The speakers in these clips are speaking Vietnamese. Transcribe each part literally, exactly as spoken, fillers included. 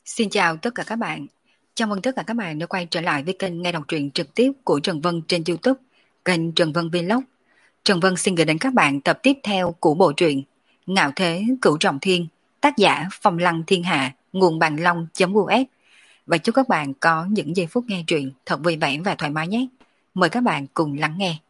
Xin chào tất cả các bạn. Chào mừng tất cả các bạn đã quay trở lại với kênh nghe đọc truyện trực tiếp của Trần Vân trên YouTube, kênh Trần Vân Vlog. Trần Vân xin gửi đến các bạn tập tiếp theo của bộ truyện Ngạo Thế Cửu Trọng Thiên, tác giả Phong Lăng Thiên Hạ, nguồn bàn long.us. Và chúc các bạn có những giây phút nghe truyện thật vui vẻ và thoải mái nhé. Mời các bạn cùng lắng nghe.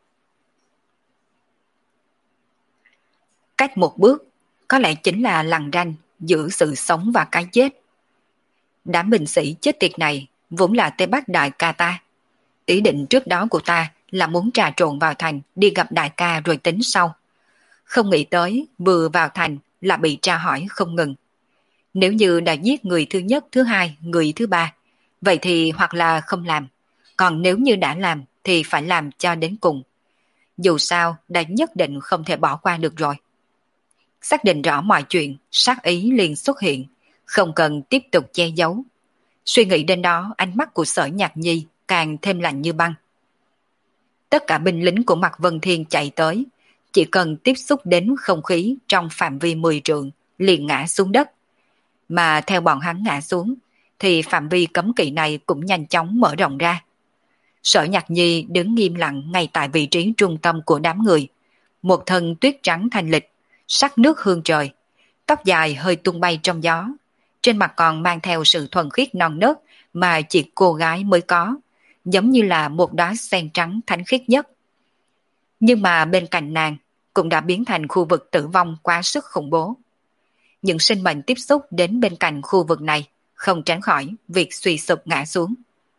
Cách một bước, có lẽ chính là lằn ranh giữa sự sống và cái chết. Đám binh sĩ chết tiệt này vốn là Tây Bắc đại ca ta. Ý định trước đó của ta là muốn trà trộn vào thành đi gặp đại ca rồi tính sau. Không nghĩ tới vừa vào thành là bị tra hỏi không ngừng. Nếu như đã giết người thứ nhất, thứ hai, người thứ ba, vậy thì hoặc là không làm. Còn nếu như đã làm thì phải làm cho đến cùng. Dù sao đã nhất định không thể bỏ qua được rồi. Xác định rõ mọi chuyện, sát ý liền xuất hiện, không cần tiếp tục che giấu. Suy nghĩ đến đó, ánh mắt của Sở Nhạc Nhi càng thêm lạnh như băng. Tất cả binh lính của Mạc Vân Thiên chạy tới, chỉ cần tiếp xúc đến không khí trong phạm vi mười trượng liền ngã xuống đất. Mà theo bọn hắn ngã xuống, thì phạm vi cấm kỵ này cũng nhanh chóng mở rộng ra. Sở Nhạc Nhi đứng nghiêm lặng ngay tại vị trí trung tâm của đám người. Một thân tuyết trắng thanh lịch, sắc nước hương trời, tóc dài hơi tung bay trong gió. Trên mặt còn mang theo sự thuần khiết non nớt mà chỉ cô gái mới có, giống như là một đóa sen trắng thánh khiết nhất. Nhưng mà bên cạnh nàng cũng đã biến thành khu vực tử vong quá sức khủng bố. Những sinh mệnh tiếp xúc đến bên cạnh khu vực này không tránh khỏi việc suy sụp ngã xuống.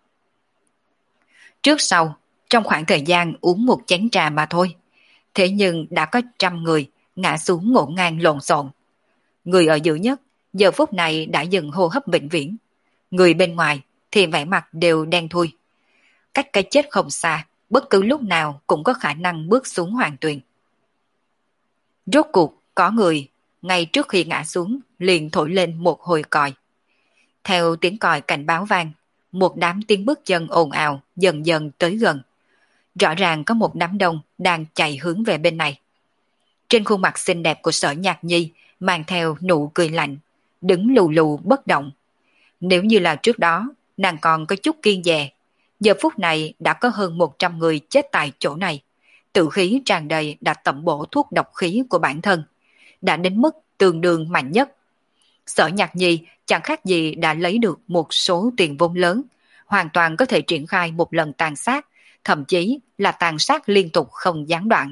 Trước sau, trong khoảng thời gian uống một chén trà mà thôi, thế nhưng đã có trăm người ngã xuống ngổn ngang lộn xộn. Người ở giữa nhất giờ phút này đã dừng hô hấp vĩnh viễn. Người bên ngoài thì vẻ mặt đều đen thui. Cách cái chết không xa, bất cứ lúc nào cũng có khả năng bước xuống hoàng tuyền. Rốt cuộc có người ngay trước khi ngã xuống liền thổi lên một hồi còi. Theo tiếng còi cảnh báo vang, một đám tiếng bước chân ồn ào dần dần tới gần. Rõ ràng có một đám đông đang chạy hướng về bên này. Trên khuôn mặt xinh đẹp của Sở Nhạc Nhi mang theo nụ cười lạnh, đứng lù lù bất động. Nếu như là trước đó, nàng còn có chút kiêng dè, giờ phút này đã có hơn một trăm người chết tại chỗ này. Tử khí tràn đầy đã tẩm bổ thuốc độc khí của bản thân, đã đến mức tương đương mạnh nhất. Sở Nhạc Nhi chẳng khác gì đã lấy được một số tiền vốn lớn, hoàn toàn có thể triển khai một lần tàn sát, thậm chí là tàn sát liên tục không gián đoạn.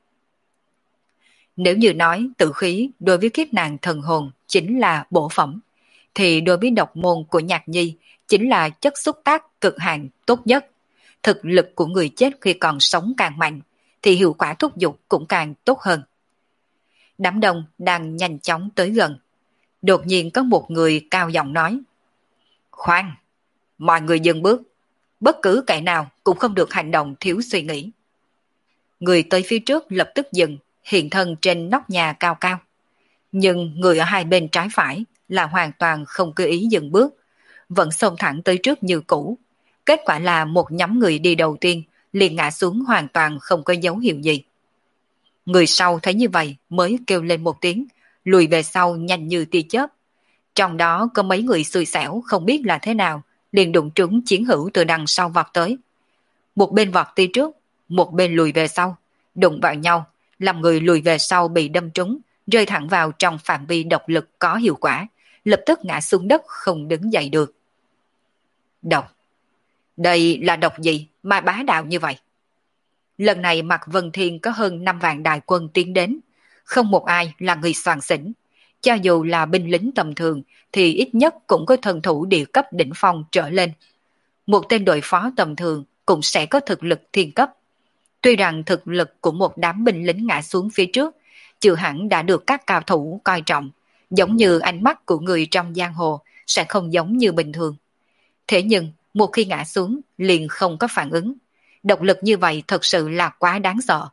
Nếu như nói tử khí đối với kiếp nàng thần hồn chính là bổ phẩm, thì đối với độc môn của Nhạc Nhi chính là chất xúc tác cực hạn tốt nhất. Thực lực của người chết khi còn sống càng mạnh, thì hiệu quả thúc giục cũng càng tốt hơn. Đám đông đang nhanh chóng tới gần. Đột nhiên có một người cao giọng nói: "Khoan, mọi người dừng bước, bất cứ kẻ nào cũng không được hành động thiếu suy nghĩ." Người tới phía trước lập tức dừng, hiện thân trên nóc nhà cao cao. Nhưng người ở hai bên trái phải là hoàn toàn không cơ ý dừng bước, vẫn xông thẳng tới trước như cũ. Kết quả là một nhóm người đi đầu tiên liền ngã xuống hoàn toàn không có dấu hiệu gì. Người sau thấy như vậy mới kêu lên một tiếng, lùi về sau nhanh như tia chớp. Trong đó có mấy người xui xẻo không biết là thế nào, liền đụng trúng chiến hữu từ đằng sau vọt tới. Một bên vọt đi trước, một bên lùi về sau, đụng vào nhau, làm người lùi về sau bị đâm trúng, rơi thẳng vào trong phạm vi độc lực có hiệu quả, lập tức ngã xuống đất không đứng dậy được. Độc. Đây là độc gì mà bá đạo như vậy? Lần này Mạc Vân Thiên có hơn năm vạn đại quân tiến đến, không một ai là người soàn xỉn. Cho dù là binh lính tầm thường thì ít nhất cũng có thần thủ địa cấp đỉnh phong trở lên. Một tên đội phó tầm thường cũng sẽ có thực lực thiên cấp. Tuy rằng thực lực của một đám binh lính ngã xuống phía trước chưa hẳn đã được các cao thủ coi trọng, giống như ánh mắt của người trong giang hồ sẽ không giống như bình thường. Thế nhưng một khi ngã xuống liền không có phản ứng, độc lực như vậy thật sự là quá đáng sợ.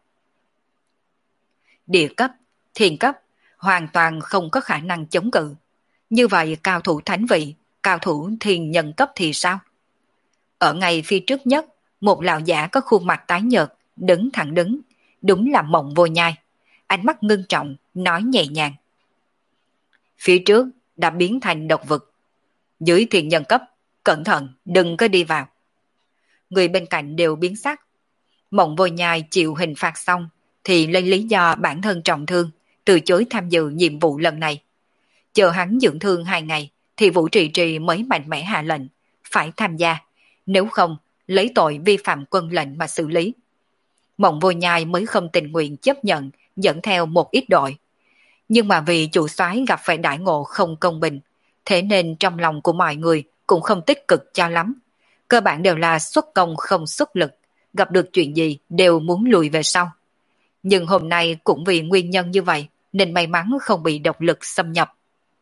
Địa cấp, thiên cấp hoàn toàn không có khả năng chống cự. Như vậy cao thủ thánh vị, cao thủ thiên nhân cấp thì sao? Ở ngay phía trước nhất, một lão giả có khuôn mặt tái nhợt, đứng thẳng đứng, đúng là Mộng Vô Nhai. Ánh mắt ngưng trọng, nói nhẹ nhàng: "Phía trước đã biến thành độc vực." dưới thiên nhân cấp, cẩn thận, đừng có đi vào. Người bên cạnh đều biến sắc. Mộng Vô Nhai chịu hình phạt xong, thì lấy lý do bản thân trọng thương, từ chối tham dự nhiệm vụ lần này. Chờ hắn dưỡng thương hai ngày, thì Vũ Trì Trì mới mạnh mẽ hạ lệnh, phải tham gia, nếu không, lấy tội vi phạm quân lệnh mà xử lý. Mộng Vô Nhai mới không tình nguyện chấp nhận, dẫn theo một ít đội. Nhưng mà vì chủ soái gặp phải đại ngộ không công bình, thế nên trong lòng của mọi người cũng không tích cực cho lắm. Cơ bản đều là xuất công không xuất lực, gặp được chuyện gì đều muốn lùi về sau. Nhưng hôm nay cũng vì nguyên nhân như vậy, nên may mắn không bị độc lực xâm nhập.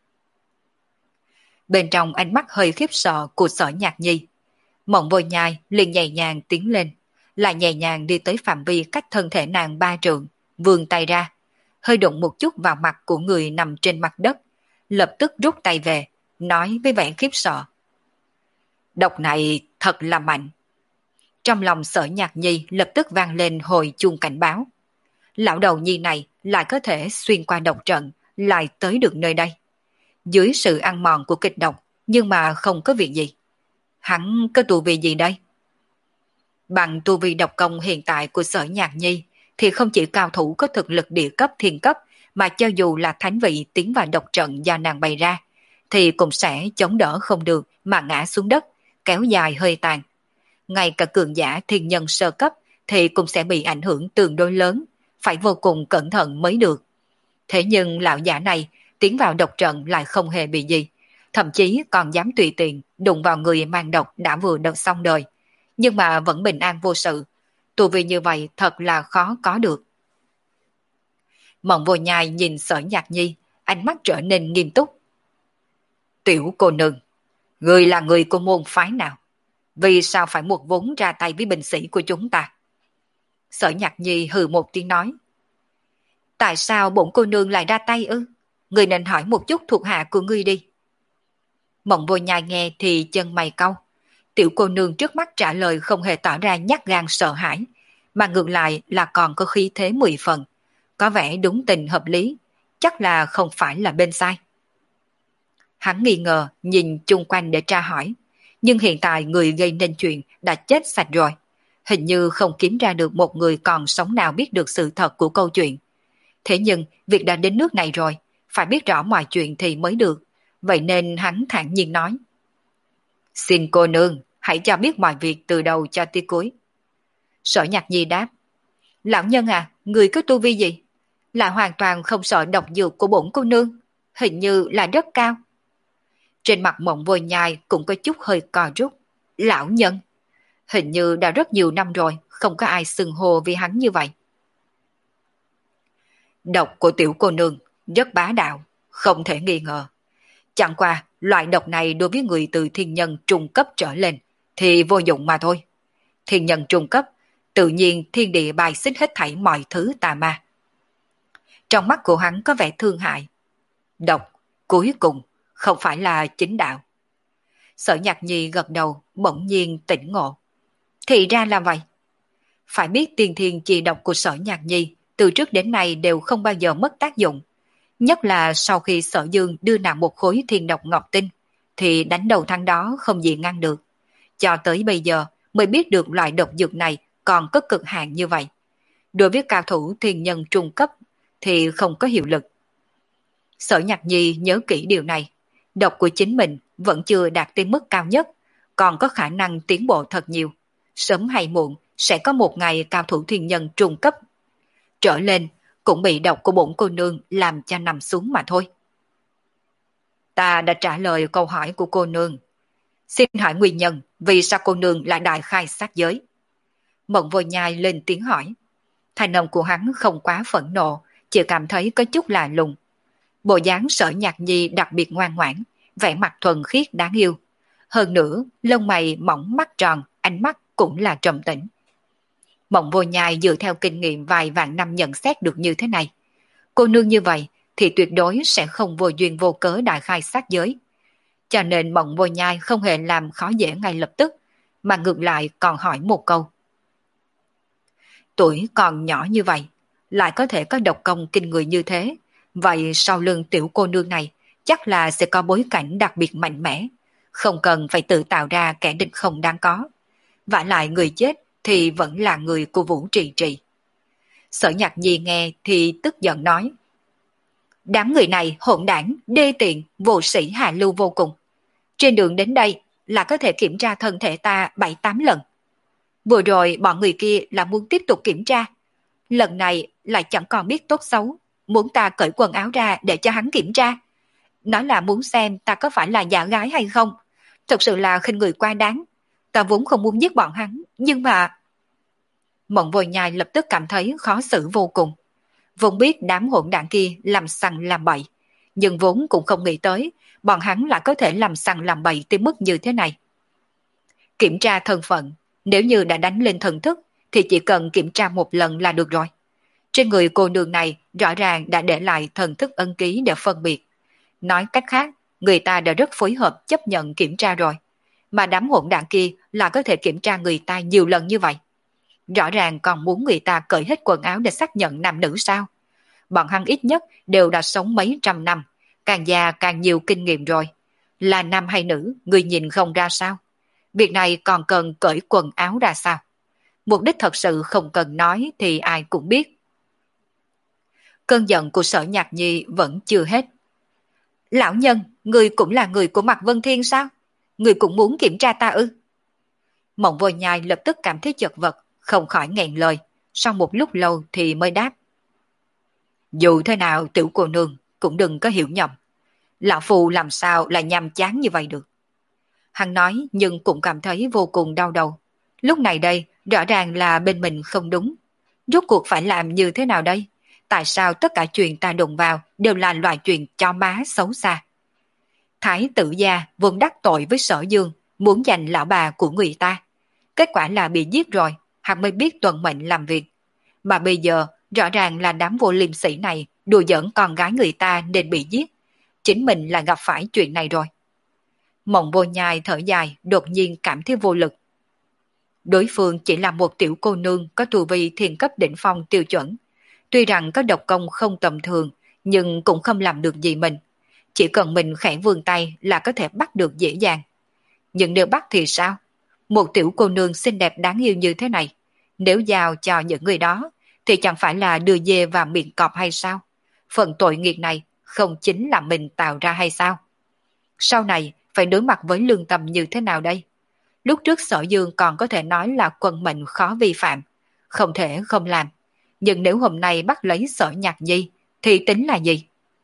Bên trong ánh mắt hơi khiếp sợ của Sở Nhạc Nhi, Mộng Vô Nhai liền nhẹ nhàng tiến lên, lại nhẹ nhàng đi tới phạm vi cách thân thể nàng ba trượng, vươn tay ra, hơi đụng một chút vào mặt của người nằm trên mặt đất, lập tức rút tay về, nói với vẻ khiếp sợ. Độc này thật là mạnh. Trong lòng Sở Nhạc Nhi lập tức vang lên hồi chuông cảnh báo. Lão đầu nhi này lại có thể xuyên qua độc trận, lại tới được nơi đây. Dưới sự ăn mòn của kịch độc, nhưng mà không có việc gì. Hắn có tu vi gì đây? Bằng tu vi độc công hiện tại của Sở Nhạc Nhi, thì không chỉ cao thủ có thực lực địa cấp thiên cấp, mà cho dù là thánh vị tiến vào độc trận do nàng bày ra, thì cũng sẽ chống đỡ không được mà ngã xuống đất, kéo dài hơi tàn. Ngay cả cường giả thiên nhân sơ cấp thì cũng sẽ bị ảnh hưởng tương đối lớn, phải vô cùng cẩn thận mới được. Thế nhưng lão giả này tiến vào độc trận lại không hề bị gì, thậm chí còn dám tùy tiện đụng vào người mang độc đã vừa đợt xong đời, nhưng mà vẫn bình an vô sự. Tu vi như vậy thật là khó có được. Mộng Vô Nhai nhìn Sở Nhạc Nhi, ánh mắt trở nên nghiêm túc. Tiểu cô nương, người là người của môn phái nào? Vì sao phải một vốn ra tay với binh sĩ của chúng ta? Sở Nhạc Nhi hừ một tiếng nói. Tại sao bổn cô nương lại ra tay ư? Người nên hỏi một chút thuộc hạ của ngươi đi. Mộng Vô Nhai nghe thì chân mày cau. Tiểu cô nương trước mắt trả lời không hề tỏ ra nhát gan sợ hãi, mà ngược lại là còn có khí thế mười phần. Có vẻ đúng tình hợp lý, chắc là không phải là bên sai. Hắn nghi ngờ nhìn chung quanh để tra hỏi, nhưng hiện tại người gây nên chuyện đã chết sạch rồi. Hình như không kiếm ra được một người còn sống nào biết được sự thật của câu chuyện. Thế nhưng việc đã đến nước này rồi, phải biết rõ mọi chuyện thì mới được. Vậy nên hắn thản nhiên nói. Xin cô nương, hãy cho biết mọi việc từ đầu cho tới cuối. Sở Nhạc Nhi đáp. Lão nhân à, người có tu vi gì? Là hoàn toàn không sợ độc dược của bổn cô nương. Hình như là rất cao. Trên mặt Mộng Vô Nhai cũng có chút hơi co rút. Lão nhân. Hình như đã rất nhiều năm rồi, không có ai xưng hô vì hắn như vậy. Độc của tiểu cô nương rất bá đạo, không thể nghi ngờ. Chẳng qua, loại độc này đối với người từ thiên nhân trung cấp trở lên thì vô dụng mà thôi. Thiên nhân trung cấp, tự nhiên thiên địa bài xích hết thảy mọi thứ tà ma. Trong mắt của hắn có vẻ thương hại. Độc, cuối cùng, không phải là chính đạo. Sở Nhạc Nhi gật đầu, bỗng nhiên tỉnh ngộ. Thì ra là vậy. Phải biết tiên thiên chi độc của Sở Nhạc Nhi từ trước đến nay đều không bao giờ mất tác dụng. Nhất là sau khi Sở Dương đưa nàng một khối thiên độc ngọc tinh, thì đánh đầu thắng đó không gì ngăn được. Cho tới bây giờ mới biết được loại độc dược này còn có cực hạn như vậy. Đối với cao thủ thiên nhân trung cấp thì không có hiệu lực. Sở Nhạc Nhi nhớ kỹ điều này. Độc của chính mình vẫn chưa đạt tới mức cao nhất, còn có khả năng tiến bộ thật nhiều. Sớm hay muộn sẽ có một ngày cao thủ thiên nhân trung cấp trở lên cũng bị độc của bổn cô nương làm cho nằm xuống mà thôi. Ta đã trả lời câu hỏi của cô nương. Xin hỏi nguyên nhân vì sao cô nương lại đại khai sát giới? Mộng Vô Nhai lên tiếng hỏi. Thành âm của hắn không quá phẫn nộ, chỉ cảm thấy có chút lạ lùng. Bộ dáng Sở Nhạc Nhi đặc biệt ngoan ngoãn, vẻ mặt thuần khiết đáng yêu. Hơn nữa, lông mày mỏng mắt tròn, ánh mắt cũng là trầm tĩnh. Mộng Vô Nhai dựa theo kinh nghiệm vài vạn năm nhận xét được như thế này. Cô nương như vậy thì tuyệt đối sẽ không vô duyên vô cớ đại khai sát giới. Cho nên Mộng Vô Nhai không hề làm khó dễ ngay lập tức, mà ngược lại còn hỏi một câu. Tuổi còn nhỏ như vậy, lại có thể có độc công kinh người như thế, vậy sau lưng tiểu cô nương này chắc là sẽ có bối cảnh đặc biệt mạnh mẽ. không cần phải tự tạo ra kẻ địch không đáng có. Vả lại người chết thì vẫn là người của Vũ Trì Trì. Sở Nhạc Nhi nghe thì tức giận nói: đám người này hỗn đảng, đê tiện, vô sĩ hạ lưu vô cùng. Trên đường đến đây là có thể kiểm tra thân thể ta bảy tám lần. Vừa rồi bọn người kia là muốn tiếp tục kiểm tra. Lần này lại chẳng còn biết tốt xấu, muốn ta cởi quần áo ra để cho hắn kiểm tra. Nói là muốn xem ta có phải là giả gái hay không. Thật sự là khinh người quá đáng. Ta vốn không muốn giết bọn hắn, nhưng mà... Mộng Vô Nhai lập tức cảm thấy khó xử vô cùng. Vốn biết đám hỗn đảng kia làm sằng làm bậy, nhưng vốn cũng không nghĩ tới bọn hắn lại có thể làm sằng làm bậy tới mức như thế này. Kiểm tra thân phận, nếu như đã đánh lên thần thức thì chỉ cần kiểm tra một lần là được rồi. Trên người cô nương này rõ ràng đã để lại thần thức ân ký để phân biệt. Nói cách khác, người ta đã rất phối hợp chấp nhận kiểm tra rồi. Mà đám hỗn đảng kia là có thể kiểm tra người ta nhiều lần như vậy. Rõ ràng còn muốn người ta cởi hết quần áo để xác nhận nam nữ sao? Bọn hắn ít nhất đều đã sống mấy trăm năm, càng già càng nhiều kinh nghiệm rồi. Là nam hay nữ, người nhìn không ra sao? Việc này còn cần cởi quần áo ra sao? Mục đích thật sự không cần nói thì ai cũng biết. Cơn giận của Sở Nhạc Nhi vẫn chưa hết. Lão nhân, người cũng là người của Mạc Vân Thiên sao? Người cũng muốn kiểm tra ta ư? Mộng Vô Nhai lập tức cảm thấy chật vật, không khỏi nghẹn lời, sau một lúc lâu thì mới đáp. Dù thế nào tiểu cô nương cũng đừng có hiểu nhầm. Lão Phu làm sao lại nhàm chán như vậy được. Hắn nói nhưng cũng cảm thấy vô cùng đau đầu. Lúc này đây rõ ràng là bên mình không đúng. Rốt cuộc phải làm như thế nào đây? Tại sao tất cả chuyện ta đụng vào đều là loại chuyện cho má xấu xa? Thái tử gia vốn đắc tội với Sở Dương, muốn giành lão bà của người ta. Kết quả là bị giết rồi, hắn mới biết tuân mệnh làm việc. Mà bây giờ rõ ràng là đám vô liêm sỉ này đùa giỡn con gái người ta nên bị giết. Chính mình là gặp phải chuyện này rồi. Mộng Vô Nhai thở dài, đột nhiên cảm thấy vô lực. Đối phương chỉ là một tiểu cô nương có tu vi thiền cấp đỉnh phong tiêu chuẩn. Tuy rằng có độc công không tầm thường, nhưng cũng không làm được gì mình. Chỉ cần mình khẽ vươn tay là có thể bắt được dễ dàng. Nhưng nếu bắt thì sao? Một tiểu cô nương xinh đẹp đáng yêu như thế này, nếu giao cho những người đó, thì chẳng phải là đưa dê vào miệng cọp hay sao? Phần tội nghiệp này không chính là mình tạo ra hay sao? Sau này phải đối mặt với lương tâm như thế nào đây? Lúc trước Sở Dương còn có thể nói là quân mệnh khó vi phạm, không thể không làm. Nhưng nếu hôm nay bắt lấy Sở Nhạc Nhi, thì tính là gì?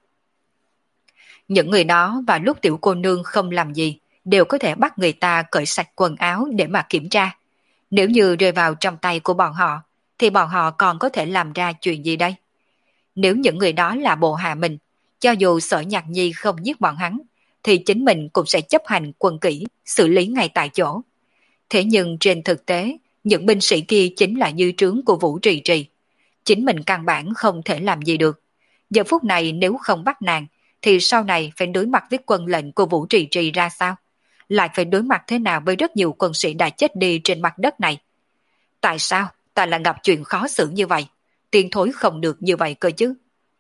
Những người đó và lúc tiểu cô nương không làm gì, đều có thể bắt người ta cởi sạch quần áo để mà kiểm tra. Nếu như rơi vào trong tay của bọn họ, thì bọn họ còn có thể làm ra chuyện gì đây? Nếu những người đó là bộ hạ mình, cho dù Sở Nhạc Nhi không giết bọn hắn, thì chính mình cũng sẽ chấp hành quân kỷ, xử lý ngay tại chỗ. Thế nhưng trên thực tế, những binh sĩ kia chính là dư trướng của Vũ Trì Trì. Chính mình căn bản không thể làm gì được. Giờ phút này nếu không bắt nàng, thì sau này phải đối mặt với quân lệnh của Vũ Trì Trì ra sao? Lại phải đối mặt thế nào với rất nhiều quân sĩ đã chết đi trên mặt đất này? Tại sao ta lại gặp chuyện khó xử như vậy? Tiên thối không được như vậy cơ chứ?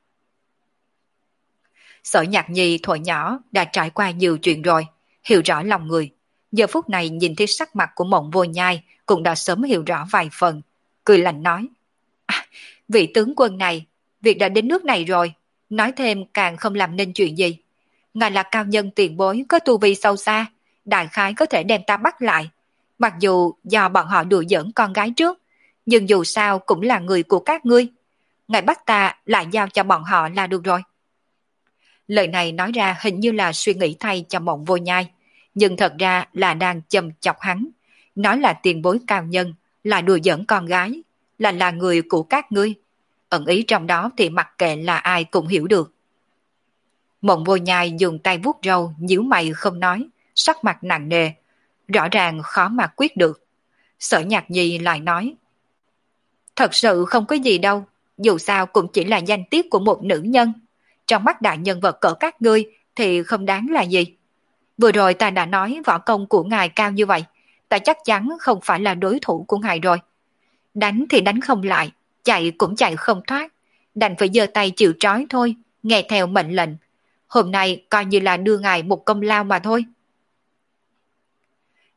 Sở Nhạc Nhi thuở nhỏ đã trải qua nhiều chuyện rồi, hiểu rõ lòng người. Giờ phút này nhìn thấy sắc mặt của Mộng Vô Nhai cũng đã sớm hiểu rõ vài phần. Cười lạnh nói, à, vị tướng quân này, việc đã đến nước này rồi, nói thêm càng không làm nên chuyện gì. Ngài là cao nhân tiền bối có tu vi sâu xa, đại khái có thể đem ta bắt lại. Mặc dù do bọn họ đùa giỡn con gái trước, nhưng dù sao cũng là người của các ngươi. Ngài bắt ta lại giao cho bọn họ là được rồi. Lời này nói ra hình như là suy nghĩ thay cho Mộng Vô Nhai, nhưng thật ra là đang châm chọc hắn. Nói là tiền bối cao nhân, là đùa giỡn con gái, là là người của các ngươi. Ẩn ý trong đó thì mặc kệ là ai cũng hiểu được. Mộng Vô Nhai dùng tay vuốt râu, nhíu mày không nói, sắc mặt nặng nề, rõ ràng khó mà quyết được. Sở Nhạc Nhi lại nói, thật sự không có gì đâu, dù sao cũng chỉ là danh tiết của một nữ nhân. Trong mắt đại nhân vật cỡ các ngươi thì không đáng là gì. Vừa rồi ta đã nói võ công của ngài cao như vậy, ta chắc chắn không phải là đối thủ của ngài rồi. Đánh thì đánh không lại, chạy cũng chạy không thoát, đành phải giơ tay chịu trói thôi, nghe theo mệnh lệnh. Hôm nay coi như là đưa ngài một công lao mà thôi.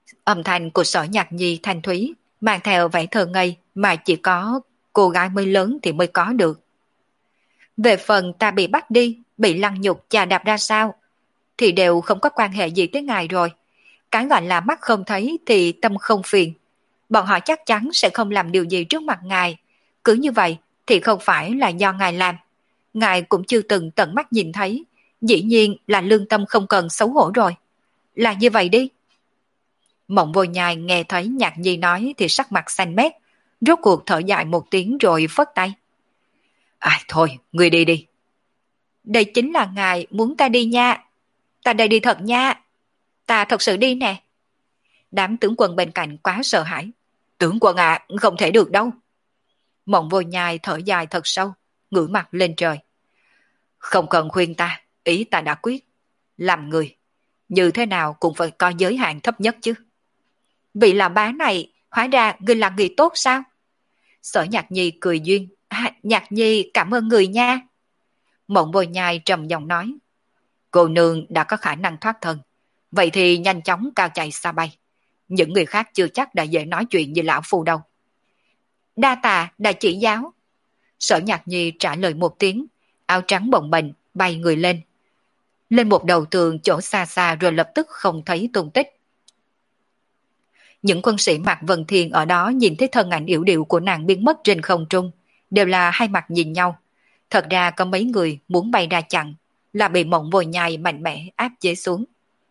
Âm thanh của Sở Nhạc Nhi thanh thúy, mang theo vẻ thơ ngây mà chỉ có cô gái mới lớn thì mới có được. Về phần ta bị bắt đi, bị lăng nhục chà đạp ra sao, thì đều không có quan hệ gì tới ngài rồi. Cái gọi là mắt không thấy thì tâm không phiền. Bọn họ chắc chắn sẽ không làm điều gì trước mặt ngài. Cứ như vậy thì không phải là do ngài làm. Ngài cũng chưa từng tận mắt nhìn thấy. Dĩ nhiên là lương tâm không cần xấu hổ rồi. Là như vậy đi. Mộng Vô Nhai nghe thấy Nhạc Nhi nói thì sắc mặt xanh mét. Rốt cuộc thở dài một tiếng rồi phất tay. À thôi, ngươi đi đi. Đây chính là ngài muốn ta đi nha. Ta đây đi thật nha. Ta thật sự đi nè. Đám tướng quân bên cạnh quá sợ hãi. Tướng quân à, không thể được đâu. Mộng Vô Nhai thở dài thật sâu, ngửa mặt lên trời. Không cần khuyên ta, ý ta đã quyết. Làm người, như thế nào cũng phải có giới hạn thấp nhất chứ. Vị là bá này, hóa ra người là người tốt sao? Sở Nhạc Nhi cười duyên. À, Nhạc Nhi cảm ơn người nha. Mộng Vô Nhai trầm giọng nói. Cô nương đã có khả năng thoát thân. Vậy thì nhanh chóng cao chạy xa bay. Những người khác chưa chắc đã dễ nói chuyện như lão phu đâu. Đa tạ đã chỉ giáo. Sở Nhạc Nhi trả lời một tiếng, áo trắng bồng bềnh bay người lên. Lên một đầu tường chỗ xa xa rồi lập tức không thấy tung tích. Những quân sĩ mặc Vân Thiên ở đó nhìn thấy thân ảnh yểu điệu của nàng biến mất trên không trung, đều là hai mặt nhìn nhau. Thật ra có mấy người muốn bay ra chặn, là bị Mộng Vô Nhai mạnh mẽ áp chế xuống.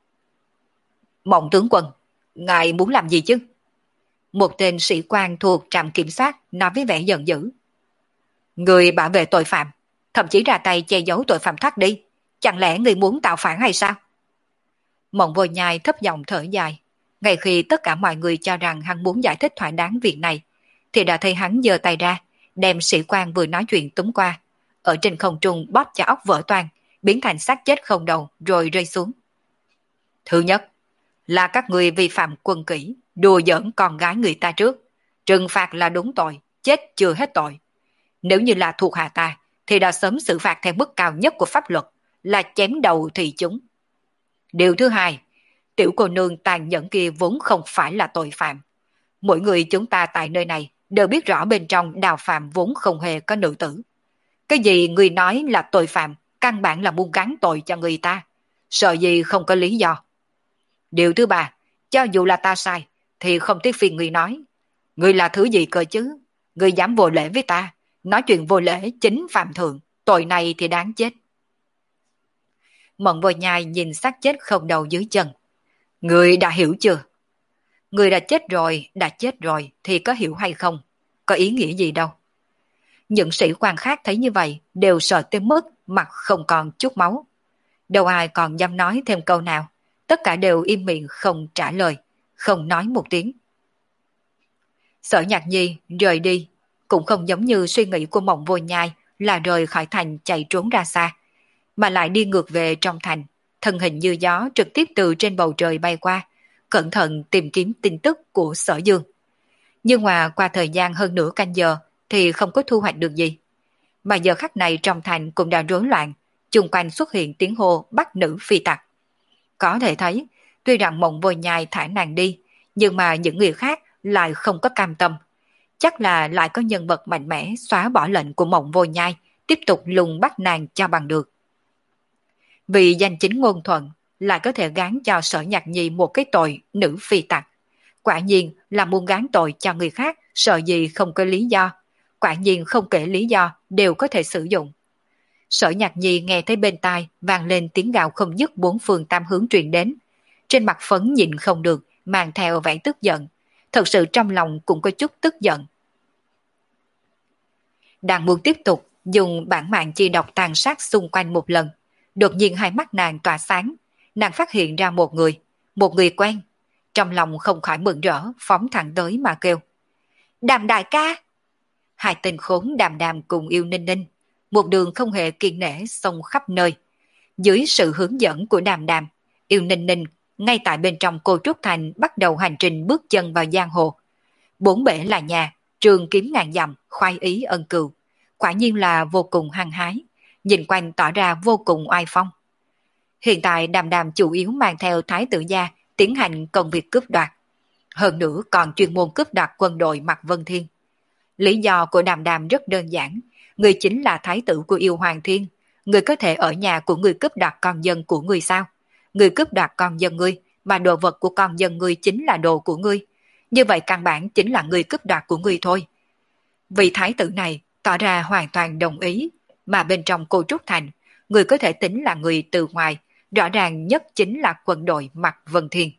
Mộng tướng quân, ngài muốn làm gì chứ? Một tên sĩ quan thuộc trạm kiểm soát nói với vẻ giận dữ. Người bảo vệ tội phạm, thậm chí ra tay che giấu tội phạm thoát đi. Chẳng lẽ người muốn tạo phản hay sao? Mộng Vô Nhai thấp giọng thở dài. Ngay khi tất cả mọi người cho rằng hắn muốn giải thích thỏa đáng việc này, thì đã thấy hắn giơ tay ra, đem sĩ quan vừa nói chuyện túm qua. Ở trên không trung bóp cho óc vỡ toang, biến thành xác chết không đầu rồi rơi xuống. Thứ nhất, là các người vi phạm quân kỷ, đùa giỡn con gái người ta trước. Trừng phạt là đúng tội, chết chưa hết tội. Nếu như là thuộc hạ ta, thì đã sớm xử phạt theo mức cao nhất của pháp luật, là chém đầu thì chúng. Điều thứ hai, tiểu cô nương tàn nhẫn kia vốn không phải là tội phạm. Mỗi người chúng ta tại nơi này đều biết rõ bên trong Đào Phạm vốn không hề có nữ tử. Cái gì người nói là tội phạm, căn bản là muốn gán tội cho người ta. Sợ gì không có lý do. Điều thứ ba, cho dù là ta sai, thì không tiếc phiền người nói. Người là thứ gì cơ chứ? Người dám vô lễ với ta, nói chuyện vô lễ chính phạm thượng, tội này thì đáng chết. Mộng Vô Nhai nhìn xác chết không đầu dưới chân. Người đã hiểu chưa? Người đã chết rồi, đã chết rồi thì có hiểu hay không? Có ý nghĩa gì đâu. Những sĩ quan khác thấy như vậy đều sợ tới mức mặt không còn chút máu. Đâu ai còn dám nói thêm câu nào. Tất cả đều im miệng không trả lời, không nói một tiếng. Sở Nhạc Nhi rời đi, cũng không giống như suy nghĩ của Mộng Vô Nhai là rời khỏi thành chạy trốn ra xa, mà lại đi ngược về trong thành, thân hình như gió trực tiếp từ trên bầu trời bay qua, cẩn thận tìm kiếm tin tức của Sở Dương. Nhưng mà qua thời gian hơn nửa canh giờ thì không có thu hoạch được gì. Mà giờ khắc này trong thành cũng đã rối loạn, chung quanh xuất hiện tiếng hô bắt nữ phi tặc. Có thể thấy, tuy rằng Mộng Vô Nhai thả nàng đi, nhưng mà những người khác lại không có cam tâm. Chắc là lại có nhân vật mạnh mẽ xóa bỏ lệnh của Mộng Vô Nhai, tiếp tục lùng bắt nàng cho bằng được. Vì danh chính ngôn thuận, lại có thể gán cho Sở Nhạc Nhi một cái tội nữ phi tặc. Quả nhiên là muốn gán tội cho người khác, sợ gì không có lý do. Quả nhiên không kể lý do đều có thể sử dụng. Sở Nhạc Nhi nghe thấy bên tai vang lên tiếng gào không dứt bốn phương tam hướng truyền đến. Trên mặt phấn nhịn không được, mang theo vẻ tức giận. Thật sự trong lòng cũng có chút tức giận. Đang muốn tiếp tục dùng bản mạng chi độc tàn sát xung quanh một lần. Đột nhiên hai mắt nàng tỏa sáng. Nàng phát hiện ra một người, một người quen. Trong lòng không khỏi mừng rỡ, phóng thẳng tới mà kêu. Đàm đại ca! Hai tên khốn Đàm Đàm cùng Yêu Ninh Ninh, một đường không hề kiên nể xông khắp nơi. Dưới sự hướng dẫn của Đàm Đàm, Yêu Ninh Ninh ngay tại bên trong Cô Trúc Thành bắt đầu hành trình bước chân vào giang hồ. Bốn bể là nhà, trường kiếm ngàn dặm, khoái ý ân cừu. Quả nhiên là vô cùng hăng hái, nhìn quanh tỏ ra vô cùng oai phong. Hiện tại Đàm Đàm chủ yếu mang theo thái tử gia tiến hành công việc cướp đoạt. Hơn nữa còn chuyên môn cướp đoạt quân đội Mạc Vân Thiên. Lý do của Đàm Đàm rất đơn giản, người chính là thái tử của yêu Hoàng Thiên, người có thể ở nhà của người cướp đoạt con dân của người sao? Người cướp đoạt con dân ngươi, mà đồ vật của con dân ngươi chính là đồ của ngươi. Như vậy căn bản chính là người cướp đoạt của ngươi thôi. Vị thái tử này tỏ ra hoàn toàn đồng ý, mà bên trong cô Trúc Thành, người có thể tính là người từ ngoài, rõ ràng nhất chính là quân đội Mạc Vân Thiên.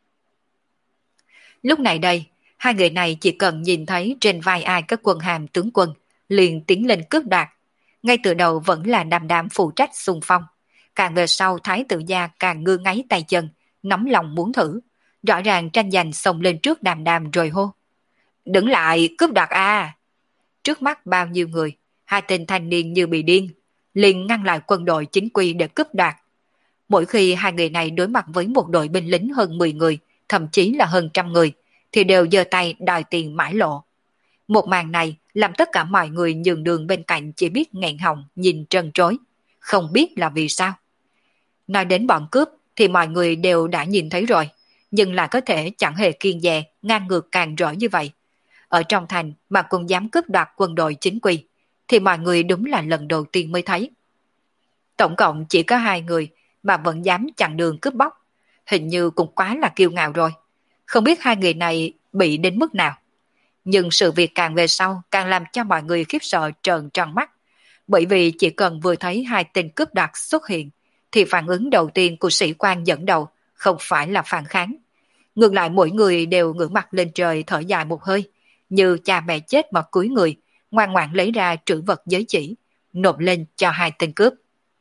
Lúc này đây, hai người này chỉ cần nhìn thấy trên vai ai có quân hàm tướng quân, liền tiến lên cướp đoạt. Ngay từ đầu vẫn là Đàm Đàm phụ trách xung phong. Càng về sau thái tử gia càng ngơ ngáy tay chân, nóng lòng muốn thử. Rõ ràng tranh giành xông lên trước Đàm Đàm rồi hô. Đứng lại, cướp đoạt a! Trước mắt bao nhiêu người, hai tên thanh niên như bị điên, liền ngăn lại quân đội chính quy để cướp đoạt. Mỗi khi hai người này đối mặt với một đội binh lính hơn mười người, thậm chí là hơn trăm người, thì đều giơ tay đòi tiền mãi lộ. Một màn này làm tất cả mọi người nhường đường bên cạnh chỉ biết nghẹn họng nhìn trân trối, không biết là vì sao. Nói đến bọn cướp thì mọi người đều đã nhìn thấy rồi, nhưng lại có thể chẳng hề kiêng dè, ngang ngược càng rõ như vậy. Ở trong thành mà cũng dám cướp đoạt quân đội chính quy, thì mọi người đúng là lần đầu tiên mới thấy. Tổng cộng chỉ có hai người mà vẫn dám chặn đường cướp bóc, hình như cũng quá là kiêu ngạo rồi. Không biết hai người này bị đến mức nào. Nhưng sự việc càng về sau càng làm cho mọi người khiếp sợ trợn tròn mắt, bởi vì chỉ cần vừa thấy hai tên cướp đoạt xuất hiện, thì phản ứng đầu tiên của sĩ quan dẫn đầu không phải là phản kháng. Ngược lại mỗi người đều ngửa mặt lên trời thở dài một hơi, như cha mẹ chết mà cúi người, ngoan ngoãn lấy ra trữ vật giới chỉ, nộp lên cho hai tên cướp.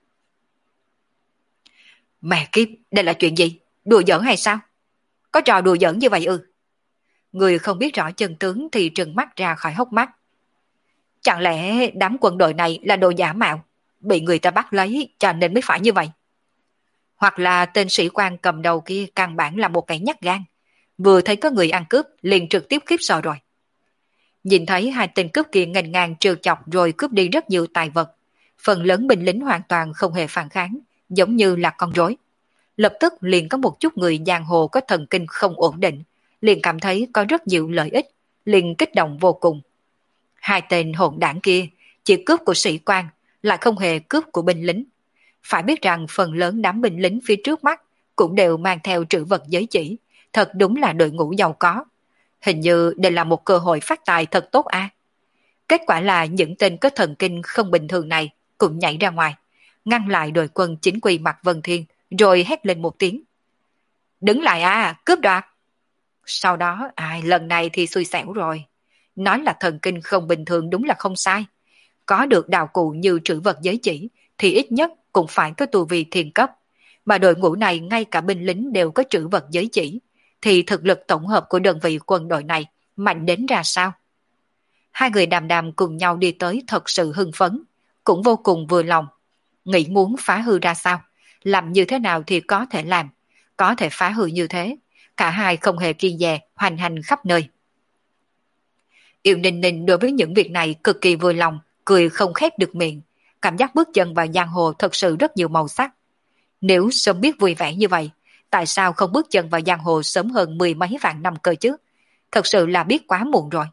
Mẹ kiếp, đây là chuyện gì? Đùa giỡn hay sao? Có trò đùa giỡn như vậy ư? Người không biết rõ chân tướng thì trừng mắt ra khỏi hốc mắt. Chẳng lẽ đám quân đội này là đồ giả mạo, bị người ta bắt lấy cho nên mới phải như vậy? Hoặc là tên sĩ quan cầm đầu kia căn bản là một kẻ nhát gan, vừa thấy có người ăn cướp liền trực tiếp khiếp sợ rồi. Nhìn thấy hai tên cướp kia ngành ngang trêu chọc rồi cướp đi rất nhiều tài vật, phần lớn binh lính hoàn toàn không hề phản kháng, giống như là con rối. Lập tức liền có một chút người giang hồ có thần kinh không ổn định, liền cảm thấy có rất nhiều lợi ích, liền kích động vô cùng. Hai tên hỗn đảng kia chỉ cướp của sĩ quan, lại không hề cướp của binh lính. Phải biết rằng phần lớn đám binh lính phía trước mắt cũng đều mang theo trữ vật giới chỉ, thật đúng là đội ngũ giàu có. Hình như đây là một cơ hội phát tài thật tốt a. À? Kết quả là những tên có thần kinh không bình thường này cũng nhảy ra ngoài, ngăn lại đội quân chính quy Mạc Vân Thiên, rồi hét lên một tiếng. Đứng lại a, cướp đoạt! Sau đó, ai lần này thì xui xẻo rồi. Nói là thần kinh không bình thường đúng là không sai. Có được đạo cụ như trữ vật giới chỉ, thì ít nhất cũng phải có tu vi thiên cấp. Mà đội ngũ này ngay cả binh lính đều có trữ vật giới chỉ, thì thực lực tổng hợp của đơn vị quân đội này mạnh đến ra sao? Hai người Đàm Đàm cùng nhau đi tới thật sự hưng phấn, cũng vô cùng vừa lòng. Nghĩ muốn phá hư ra sao? Làm như thế nào thì có thể làm, có thể phá hư như thế. Cả hai không hề kiêng dè, hoành hành khắp nơi. Yêu Ninh Ninh đối với những việc này cực kỳ vui lòng, cười không khép được miệng. Cảm giác bước chân vào giang hồ thật sự rất nhiều màu sắc. Nếu sớm biết vui vẻ như vậy, tại sao không bước chân vào giang hồ sớm hơn mười mấy vạn năm cơ chứ? Thật sự là biết quá muộn rồi.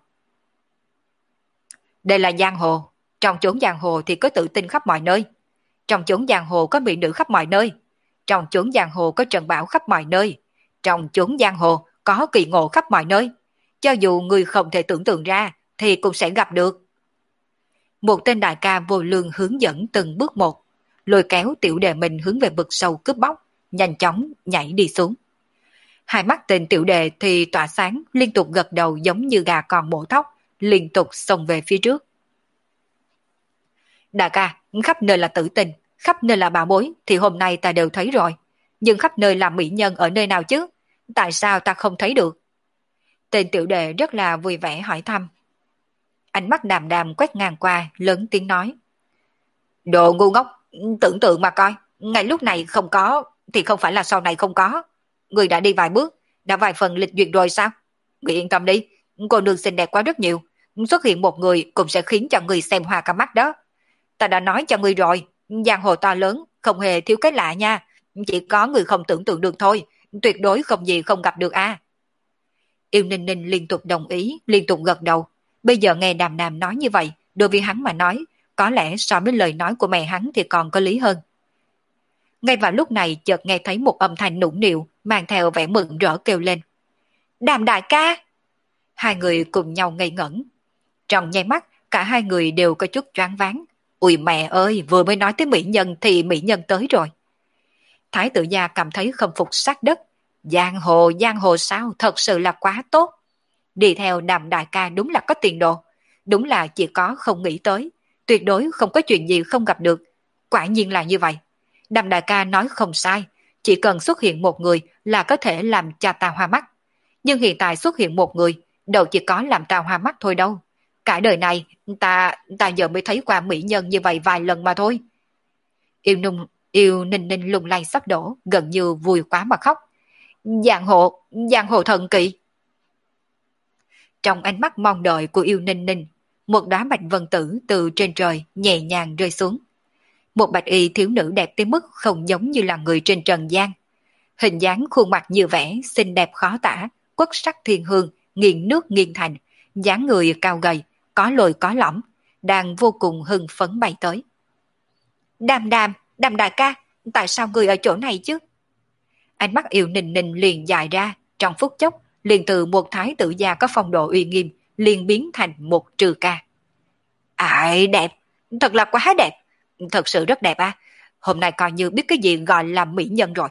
Đây là giang hồ. Trong chốn giang hồ thì có tự tin khắp mọi nơi. Trong chốn giang hồ có mỹ nữ khắp mọi nơi. Trong chốn giang hồ có trần bảo khắp mọi nơi. Trong chốn giang hồ có kỳ ngộ khắp mọi nơi. Cho dù người không thể tưởng tượng ra thì cũng sẽ gặp được. Một tên đại ca vô lương hướng dẫn từng bước một, lôi kéo tiểu đệ mình hướng về vực sâu cướp bóc, nhanh chóng nhảy đi xuống. Hai mắt tên tiểu đệ thì tỏa sáng, liên tục gật đầu giống như gà con mổ thóc, liên tục xông về phía trước. Đại ca, khắp nơi là tử tình, khắp nơi là bảo bối thì hôm nay ta đều thấy rồi. Nhưng khắp nơi là mỹ nhân ở nơi nào chứ? Tại sao ta không thấy được? Tên tiểu đệ rất là vui vẻ hỏi thăm. Ánh mắt Đàm Đàm quét ngang qua, lớn tiếng nói. Đồ ngu ngốc, tưởng tượng mà coi, ngay lúc này không có, thì không phải là sau này không có. Người đã đi vài bước, đã vài phần lịch duyệt rồi sao? Người yên tâm đi, cô nương xinh đẹp quá rất nhiều. Xuất hiện một người cũng sẽ khiến cho người xem hoa cả mắt đó. Ta đã nói cho người rồi, giang hồ to lớn, không hề thiếu cái lạ nha. Chỉ có người không tưởng tượng được thôi, tuyệt đối không gì không gặp được a. À. Yêu Ninh Ninh liên tục đồng ý, liên tục gật đầu. Bây giờ nghe Đàm Đàm nói như vậy, đối với hắn mà nói, có lẽ so với lời nói của mẹ hắn thì còn có lý hơn. Ngay vào lúc này chợt nghe thấy một âm thanh nũng nịu, mang theo vẻ mừng rỡ kêu lên. Đàm đại ca! Hai người cùng nhau ngây ngẩn. Trong nháy mắt, cả hai người đều có chút choáng váng. Ui mẹ ơi, vừa mới nói tới mỹ nhân thì mỹ nhân tới rồi. Thái tử gia cảm thấy khâm phục sát đất. Giang hồ, giang hồ sao, thật sự là quá tốt. Đi theo Đàm đại ca đúng là có tiền đồ. Đúng là chỉ có không nghĩ tới. Tuyệt đối không có chuyện gì không gặp được. Quả nhiên là như vậy. Đàm đại ca nói không sai. Chỉ cần xuất hiện một người là có thể làm cha ta hoa mắt. Nhưng hiện tại xuất hiện một người, đâu chỉ có làm ta hoa mắt thôi đâu. Cả đời này, ta ta giờ mới thấy qua mỹ nhân như vậy vài lần mà thôi. Yêu nung, yêu ninh ninh lung lay sắp đổ, gần như vui quá mà khóc. Giang hồ, giang hồ thần kỳ. Trong ánh mắt mong đợi của yêu ninh ninh, một đóa bạch vân tử từ trên trời nhẹ nhàng rơi xuống. Một bạch y thiếu nữ đẹp tới mức không giống như là người trên trần gian. Hình dáng khuôn mặt như vẽ, xinh đẹp khó tả, quốc sắc thiên hương, nghiền nước nghiền thành, dáng người cao gầy, có lồi có lõm, đang vô cùng hưng phấn bay tới. Đàm đàm, đàm đại ca, tại sao người ở chỗ này chứ? Ánh mắt yêu ninh ninh liền dài ra, trong phút chốc, liền từ một thái tử gia có phong độ uy nghiêm, liền biến thành một trừ ca. Ai đẹp, thật là quá đẹp, thật sự rất đẹp à, hôm nay coi như biết cái gì gọi là mỹ nhân rồi.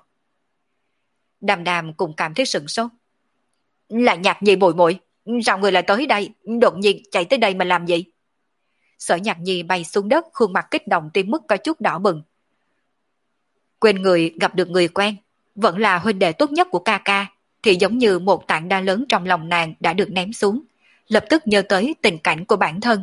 Đàm đàm cũng cảm thấy sửng sốt. Là Nhạc Nhi muội muội, sao người lại tới đây, đột nhiên chạy tới đây mà làm gì? Sở Nhạc Nhi bay xuống đất, khuôn mặt kích động tới mức có chút đỏ bừng. Quên người gặp được người quen, vẫn là huynh đệ tốt nhất của ca ca, thì giống như một tảng đá lớn trong lòng nàng đã được ném xuống, lập tức nhớ tới tình cảnh của bản thân.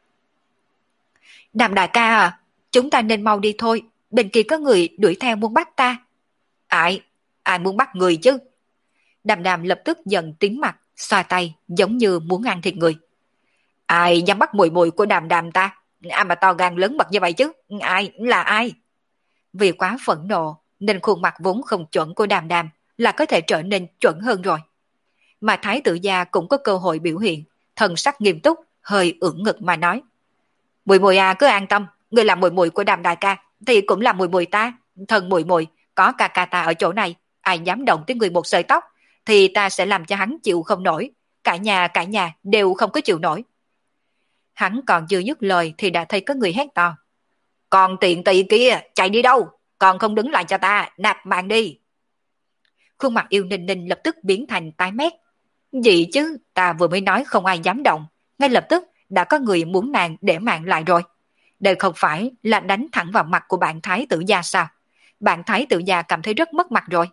Đàm đại ca à, chúng ta nên mau đi thôi, bên kia có người đuổi theo muốn bắt ta. Ai, ai muốn bắt người chứ? Đàm đàm lập tức giận tím mặt, xoa tay giống như muốn ăn thịt người. Ai dám bắt mùi mùi của đàm đàm ta? Ai mà to gan lớn mật như vậy chứ? Ai, là ai? Vì quá phẫn nộ, nên khuôn mặt vốn không chuẩn của đàm đàm là có thể trở nên chuẩn hơn rồi. Mà thái tử gia cũng có cơ hội biểu hiện, thần sắc nghiêm túc, hơi ưỡn ngực mà nói. Mùi mùi à, cứ an tâm, người là mùi mùi của đàm đại ca, thì cũng là mùi mùi ta. Thần mùi mùi, có ca ca ta ở chỗ này, ai dám động tới người một sợi tóc, thì ta sẽ làm cho hắn chịu không nổi. Cả nhà cả nhà đều không có chịu nổi. Hắn còn chưa dứt lời thì đã thấy có người hét to. Còn tiện tỳ kia, chạy đi đâu? Còn không đứng lại cho ta, nạp mạng đi. Khuôn mặt yêu ninh ninh lập tức biến thành tái mét. Gì chứ, ta vừa mới nói không ai dám động. Ngay lập tức đã có người muốn nàng để mạng lại rồi. Đây không phải là đánh thẳng vào mặt của bạn thái tử gia sao? Bạn thái tử gia cảm thấy rất mất mặt rồi.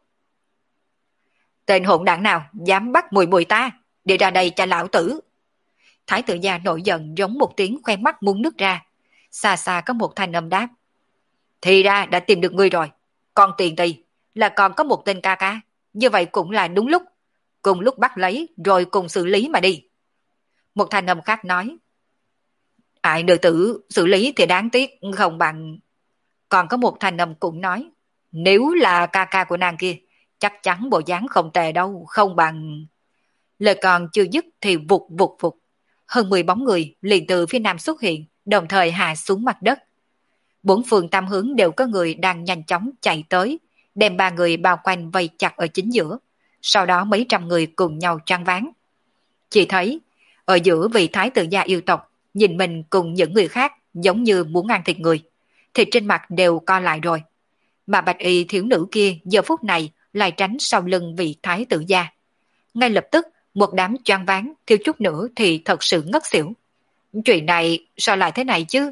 Tên hỗn đảng nào dám bắt mùi mùi ta, đi ra đây cho lão tử. Thái tử gia nổi giận giống một tiếng khoe mắt muốn nứt ra. Xa xa có một thanh âm đáp. Thì ra đã tìm được ngươi rồi. Còn tiền tỳ là còn có một tên ca ca. Như vậy cũng là đúng lúc. Cùng lúc bắt lấy rồi cùng xử lý mà đi. Một thanh âm khác nói. Ai nữ tử xử lý thì đáng tiếc không bằng. Còn có một thanh âm cũng nói. Nếu là ca ca của nàng kia, chắc chắn bộ dáng không tệ đâu, không bằng. Lời còn chưa dứt thì vụt vụt vụt. Hơn mười bóng người liền từ phía nam xuất hiện, đồng thời hạ xuống mặt đất. Bốn phương tam hướng đều có người đang nhanh chóng chạy tới, đem ba người bao quanh vây chặt ở chính giữa. Sau đó mấy trăm người cùng nhau trăng ván. Chỉ thấy, ở giữa vị thái tử gia yêu tộc, nhìn mình cùng những người khác giống như muốn ăn thịt người. Thịt trên mặt đều co lại rồi. Mà bạch y thiếu nữ kia giờ phút này lại tránh sau lưng vị thái tử gia. Ngay lập tức, một đám choáng váng, thiếu chút nữa thì thật sự ngất xỉu. Chuyện này sao lại thế này chứ?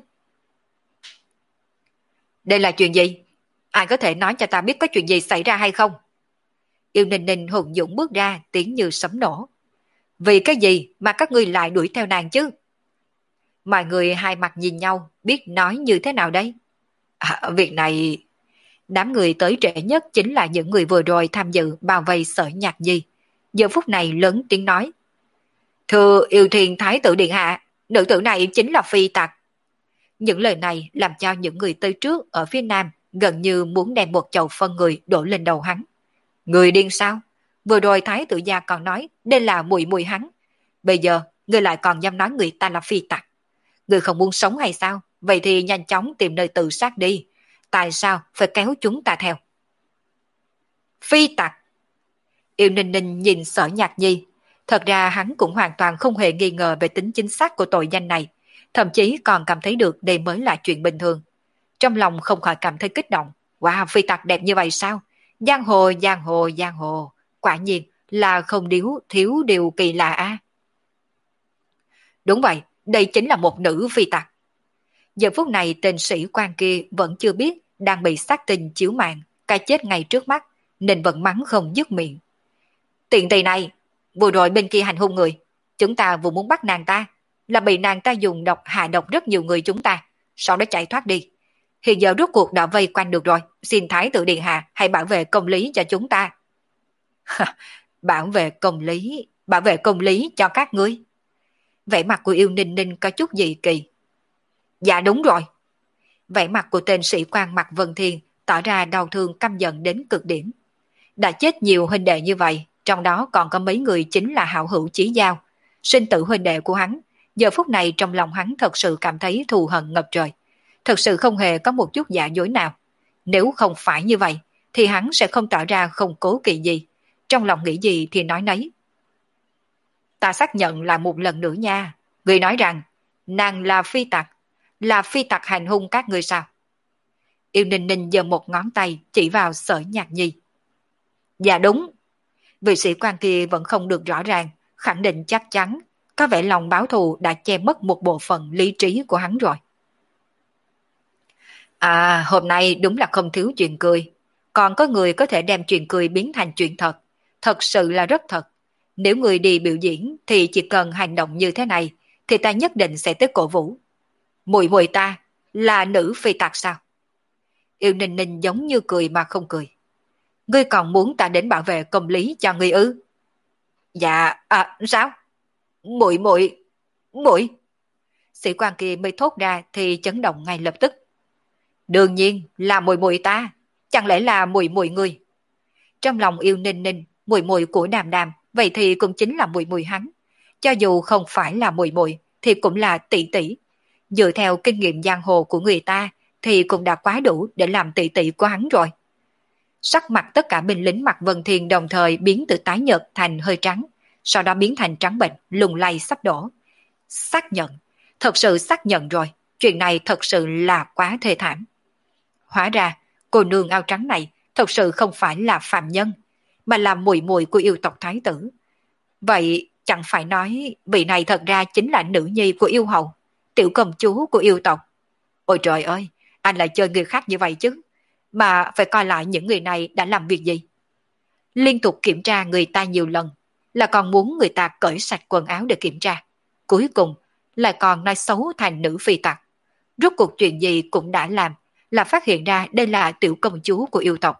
Đây là chuyện gì? Ai có thể nói cho ta biết có chuyện gì xảy ra hay không? Yêu Ninh Ninh hùng dũng bước ra, tiếng như sấm nổ. Vì cái gì mà các ngươi lại đuổi theo nàng chứ? Mọi người hai mặt nhìn nhau, biết nói như thế nào đây? À, việc này... Đám người tới trễ nhất chính là những người vừa rồi tham dự bao vây Sở Nhạc Nhi. Giờ phút này lớn tiếng nói. Thưa yêu thiên thái tử điện hạ, nữ tử này chính là phi tặc. Những lời này làm cho những người tới trước ở phía nam gần như muốn đem một chầu phân người đổ lên đầu hắn. Người điên sao? Vừa rồi thái tử gia còn nói đây là muội muội hắn. Bây giờ ngươi lại còn dám nói người ta là phi tặc. Ngươi không muốn sống hay sao? Vậy thì nhanh chóng tìm nơi tự sát đi. Tại sao phải kéo chúng ta theo? Phi tặc! Yêu Ninh Ninh nhìn Sở Nhạc Nhi. Thật ra hắn cũng hoàn toàn không hề nghi ngờ về tính chính xác của tội danh này. Thậm chí còn cảm thấy được đây mới là chuyện bình thường. Trong lòng không khỏi cảm thấy kích động. Wow, phi tặc đẹp như vậy sao? Giang hồ, giang hồ, giang hồ. Quả nhiên là không điếu, thiếu điều kỳ lạ a. Đúng vậy, đây chính là một nữ phi tặc. Giờ phút này tên sĩ quan kia vẫn chưa biết đang bị sát tình chiếu mạng, cái chết ngay trước mắt, nên vẫn mắng không dứt miệng. Tiện tỳ này, vừa rồi bên kia hành hung người, chúng ta vừa muốn bắt nàng ta, là bị nàng ta dùng độc hạ độc rất nhiều người chúng ta, sau đó chạy thoát đi. Hiện giờ rốt cuộc đã vây quanh được rồi, xin thái tử điện hạ hãy bảo vệ công lý cho chúng ta. Bảo vệ công lý, bảo vệ công lý cho các ngươi. Vẻ mặt của Yêu Ninh Ninh có chút dị kỳ. Dạ đúng rồi. Vẻ mặt của tên sĩ quan Mạc Vân Thiên tỏ ra đau thương căm giận đến cực điểm. Đã chết nhiều huynh đệ như vậy, trong đó còn có mấy người chính là hảo hữu chí giao, sinh tử huynh đệ của hắn. Giờ phút này trong lòng hắn thật sự cảm thấy thù hận ngập trời. Thật sự không hề có một chút giả dối nào. Nếu không phải như vậy, thì hắn sẽ không tỏ ra không cố kỵ gì. Trong lòng nghĩ gì thì nói nấy. Ta xác nhận lại một lần nữa nha. Người nói rằng, nàng là phi tặc, là phi tặc hành hung các ngươi sao? Yêu Ninh Ninh giơ một ngón tay chỉ vào Sở Nhạc Nhi. Dạ đúng. Vị sĩ quan kia vẫn không được rõ ràng, khẳng định chắc chắn, có vẻ lòng báo thù đã che mất một bộ phận lý trí của hắn rồi. À, hôm nay đúng là không thiếu chuyện cười. Còn có người có thể đem chuyện cười biến thành chuyện thật. Thật sự là rất thật. Nếu người đi biểu diễn thì chỉ cần hành động như thế này thì ta nhất định sẽ tới cổ vũ. Muội muội ta là nữ phi tặc sao? Yêu Ninh Ninh giống như cười mà không cười. Ngươi còn muốn ta đến bảo vệ công lý cho ngươi ư? Dạ, à, sao? Muội muội, muội. Sĩ quan kia mới thốt ra thì chấn động ngay lập tức. Đương nhiên là muội muội ta, chẳng lẽ là muội muội ngươi? Trong lòng Yêu Ninh Ninh, muội muội của Đàm Đàm, vậy thì cũng chính là muội muội hắn. Cho dù không phải là muội muội thì cũng là tỷ tỷ. Dựa theo kinh nghiệm giang hồ của người ta thì cũng đã quá đủ để làm tỷ tỷ của hắn rồi. Sắc mặt tất cả binh lính Mạc Vân Thiên đồng thời biến từ tái nhợt thành hơi trắng, sau đó biến thành trắng bệnh, lùng lay sắp đổ. Xác nhận, thật sự xác nhận rồi, chuyện này thật sự là quá thê thảm. Hóa ra, cô nương áo trắng này thật sự không phải là phàm nhân, mà là muội muội của yêu tộc thái tử. Vậy chẳng phải nói vị này thật ra chính là nữ nhi của yêu hầu, tiểu công chúa của yêu tộc. Ôi trời ơi, anh lại chơi người khác như vậy chứ, mà phải coi lại những người này đã làm việc gì. Liên tục kiểm tra người ta nhiều lần, là còn muốn người ta cởi sạch quần áo để kiểm tra. Cuối cùng lại còn nói xấu thành nữ phi tặc. Rốt cuộc chuyện gì cũng đã làm, là phát hiện ra đây là tiểu công chúa của yêu tộc.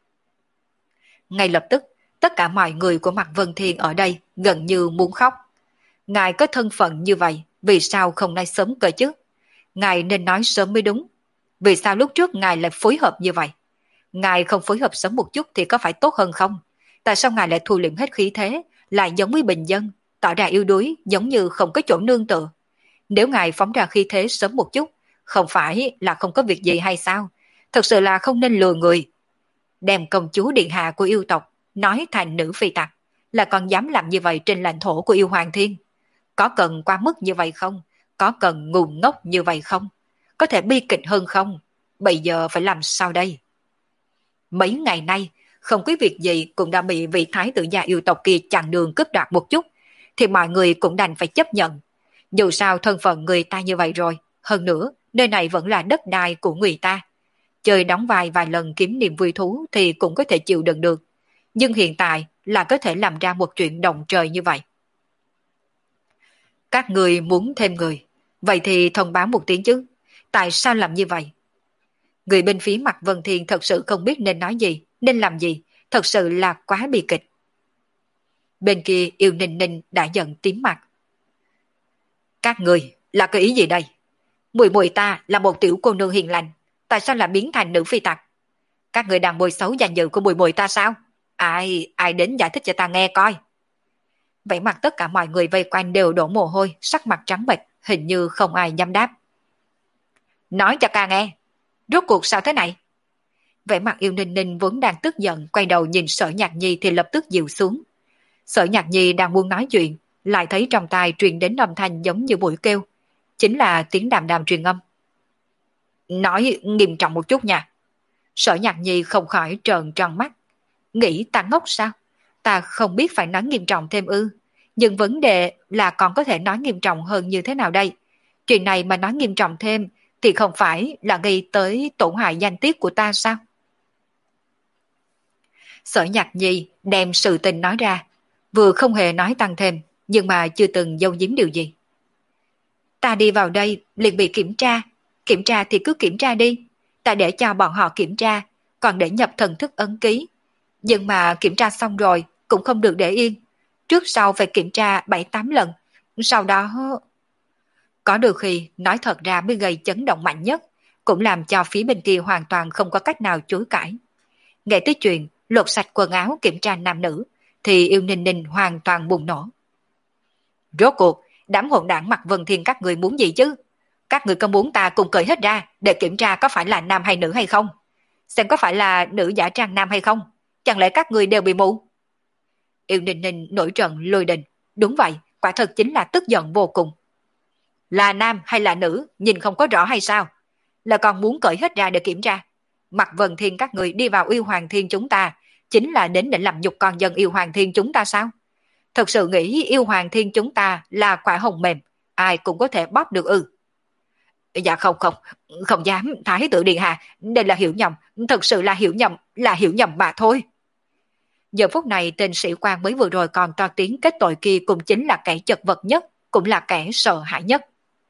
Ngay lập tức, tất cả mọi người của Mạc Vân Thiên ở đây gần như muốn khóc. Ngài có thân phận như vậy, vì sao không nói sớm cơ chứ? Ngài nên nói sớm mới đúng. Vì sao lúc trước ngài lại phối hợp như vậy? Ngài không phối hợp sớm một chút thì có phải tốt hơn không? Tại sao ngài lại thu liễm hết khí thế, lại giống với bình dân, tỏ ra yếu đuối, giống như không có chỗ nương tựa? Nếu ngài phóng ra khí thế sớm một chút, không phải là không có việc gì hay sao? Thật sự là không nên lừa người. Đem công chúa điện hạ của yêu tộc nói thành nữ phi tặc, là còn dám làm như vậy trên lãnh thổ của yêu hoàng thiên. Có cần quá mức như vậy không? Có cần ngu ngốc như vậy không? Có thể bi kịch hơn không? Bây giờ phải làm sao đây? Mấy ngày nay, không có việc gì cũng đã bị vị thái tử gia yêu tộc kia chặn đường cướp đoạt một chút, thì mọi người cũng đành phải chấp nhận. Dù sao thân phận người ta như vậy rồi, hơn nữa, nơi này vẫn là đất đai của người ta. Chơi đóng vai vài lần kiếm niềm vui thú thì cũng có thể chịu đựng được. Nhưng hiện tại là có thể làm ra một chuyện động trời như vậy. Các người muốn thêm người, vậy thì thông báo một tiếng chứ. Tại sao làm như vậy? Người bên phía Mạc Vân Thiên thật sự không biết nên nói gì, nên làm gì, thật sự là quá bi kịch. Bên kia Yêu Ninh Ninh đã giận tím mặt. Các người là cái ý gì đây? Muội muội ta là một tiểu cô nương hiền lành, tại sao lại biến thành nữ phi tặc? Các người đang bôi xấu danh dự của muội muội ta sao? Ai, ai đến giải thích cho ta nghe coi. Vậy mặt tất cả mọi người vây quanh đều đổ mồ hôi, sắc mặt trắng bệch, hình như không ai dám đáp. Nói cho ca nghe, rốt cuộc sao thế này? Vẻ mặt Yêu Ninh Ninh vốn đang tức giận, quay đầu nhìn Sở Nhạc Nhi thì lập tức dịu xuống. Sở Nhạc Nhi đang muốn nói chuyện, lại thấy trong tai truyền đến âm thanh giống như mũi kêu, chính là tiếng đàm đàm truyền âm. Nói nghiêm trọng một chút nha. Sở Nhạc Nhi không khỏi trợn tròn mắt. Nghĩ ta ngốc sao? Ta không biết phải nói nghiêm trọng thêm ư. Nhưng vấn đề là còn có thể nói nghiêm trọng hơn như thế nào đây? Chuyện này mà nói nghiêm trọng thêm thì không phải là gây tới tổn hại danh tiết của ta sao? Sở Nhạc Nhi đem sự tình nói ra, vừa không hề nói tăng thêm, nhưng mà chưa từng giấu giếm điều gì. Ta đi vào đây liền bị kiểm tra, kiểm tra thì cứ kiểm tra đi, ta để cho bọn họ kiểm tra, còn để nhập thần thức ấn ký. Nhưng mà kiểm tra xong rồi cũng không được để yên, trước sau phải kiểm tra bảy tám lần, sau đó... Có đôi khi nói thật ra mới gây chấn động mạnh nhất, cũng làm cho phía bên kia hoàn toàn không có cách nào chối cãi. Nghe tới chuyện lột sạch quần áo kiểm tra nam nữ, thì Yêu Ninh Ninh hoàn toàn bùng nổ. Rốt cuộc, đám hỗn đảng Mặc Vân Thiên các người muốn gì chứ? Các người có muốn ta cùng cởi hết ra để kiểm tra có phải là nam hay nữ hay không? Xem có phải là nữ giả trang nam hay không? Chẳng lẽ các người đều bị mù? Yêu Ninh Ninh nổi trận lôi đình. Đúng vậy, quả thật chính là tức giận vô cùng. Là nam hay là nữ, nhìn không có rõ hay sao? Là còn muốn cởi hết ra để kiểm tra. Mặc Vân Thiên các người đi vào Yêu Hoàng Thiên chúng ta, chính là đến để làm nhục con dân Yêu Hoàng Thiên chúng ta sao? Thật sự nghĩ Yêu Hoàng Thiên chúng ta là quả hồng mềm, ai cũng có thể bóp được ư? Dạ không không, không dám, Thái tử điện hạ, đây là hiểu nhầm, thật sự là hiểu nhầm, là hiểu nhầm mà thôi. Giờ phút này tên sĩ quan mới vừa rồi còn to tiếng kết tội kia cũng chính là kẻ chật vật nhất, cũng là kẻ sợ hãi nhất.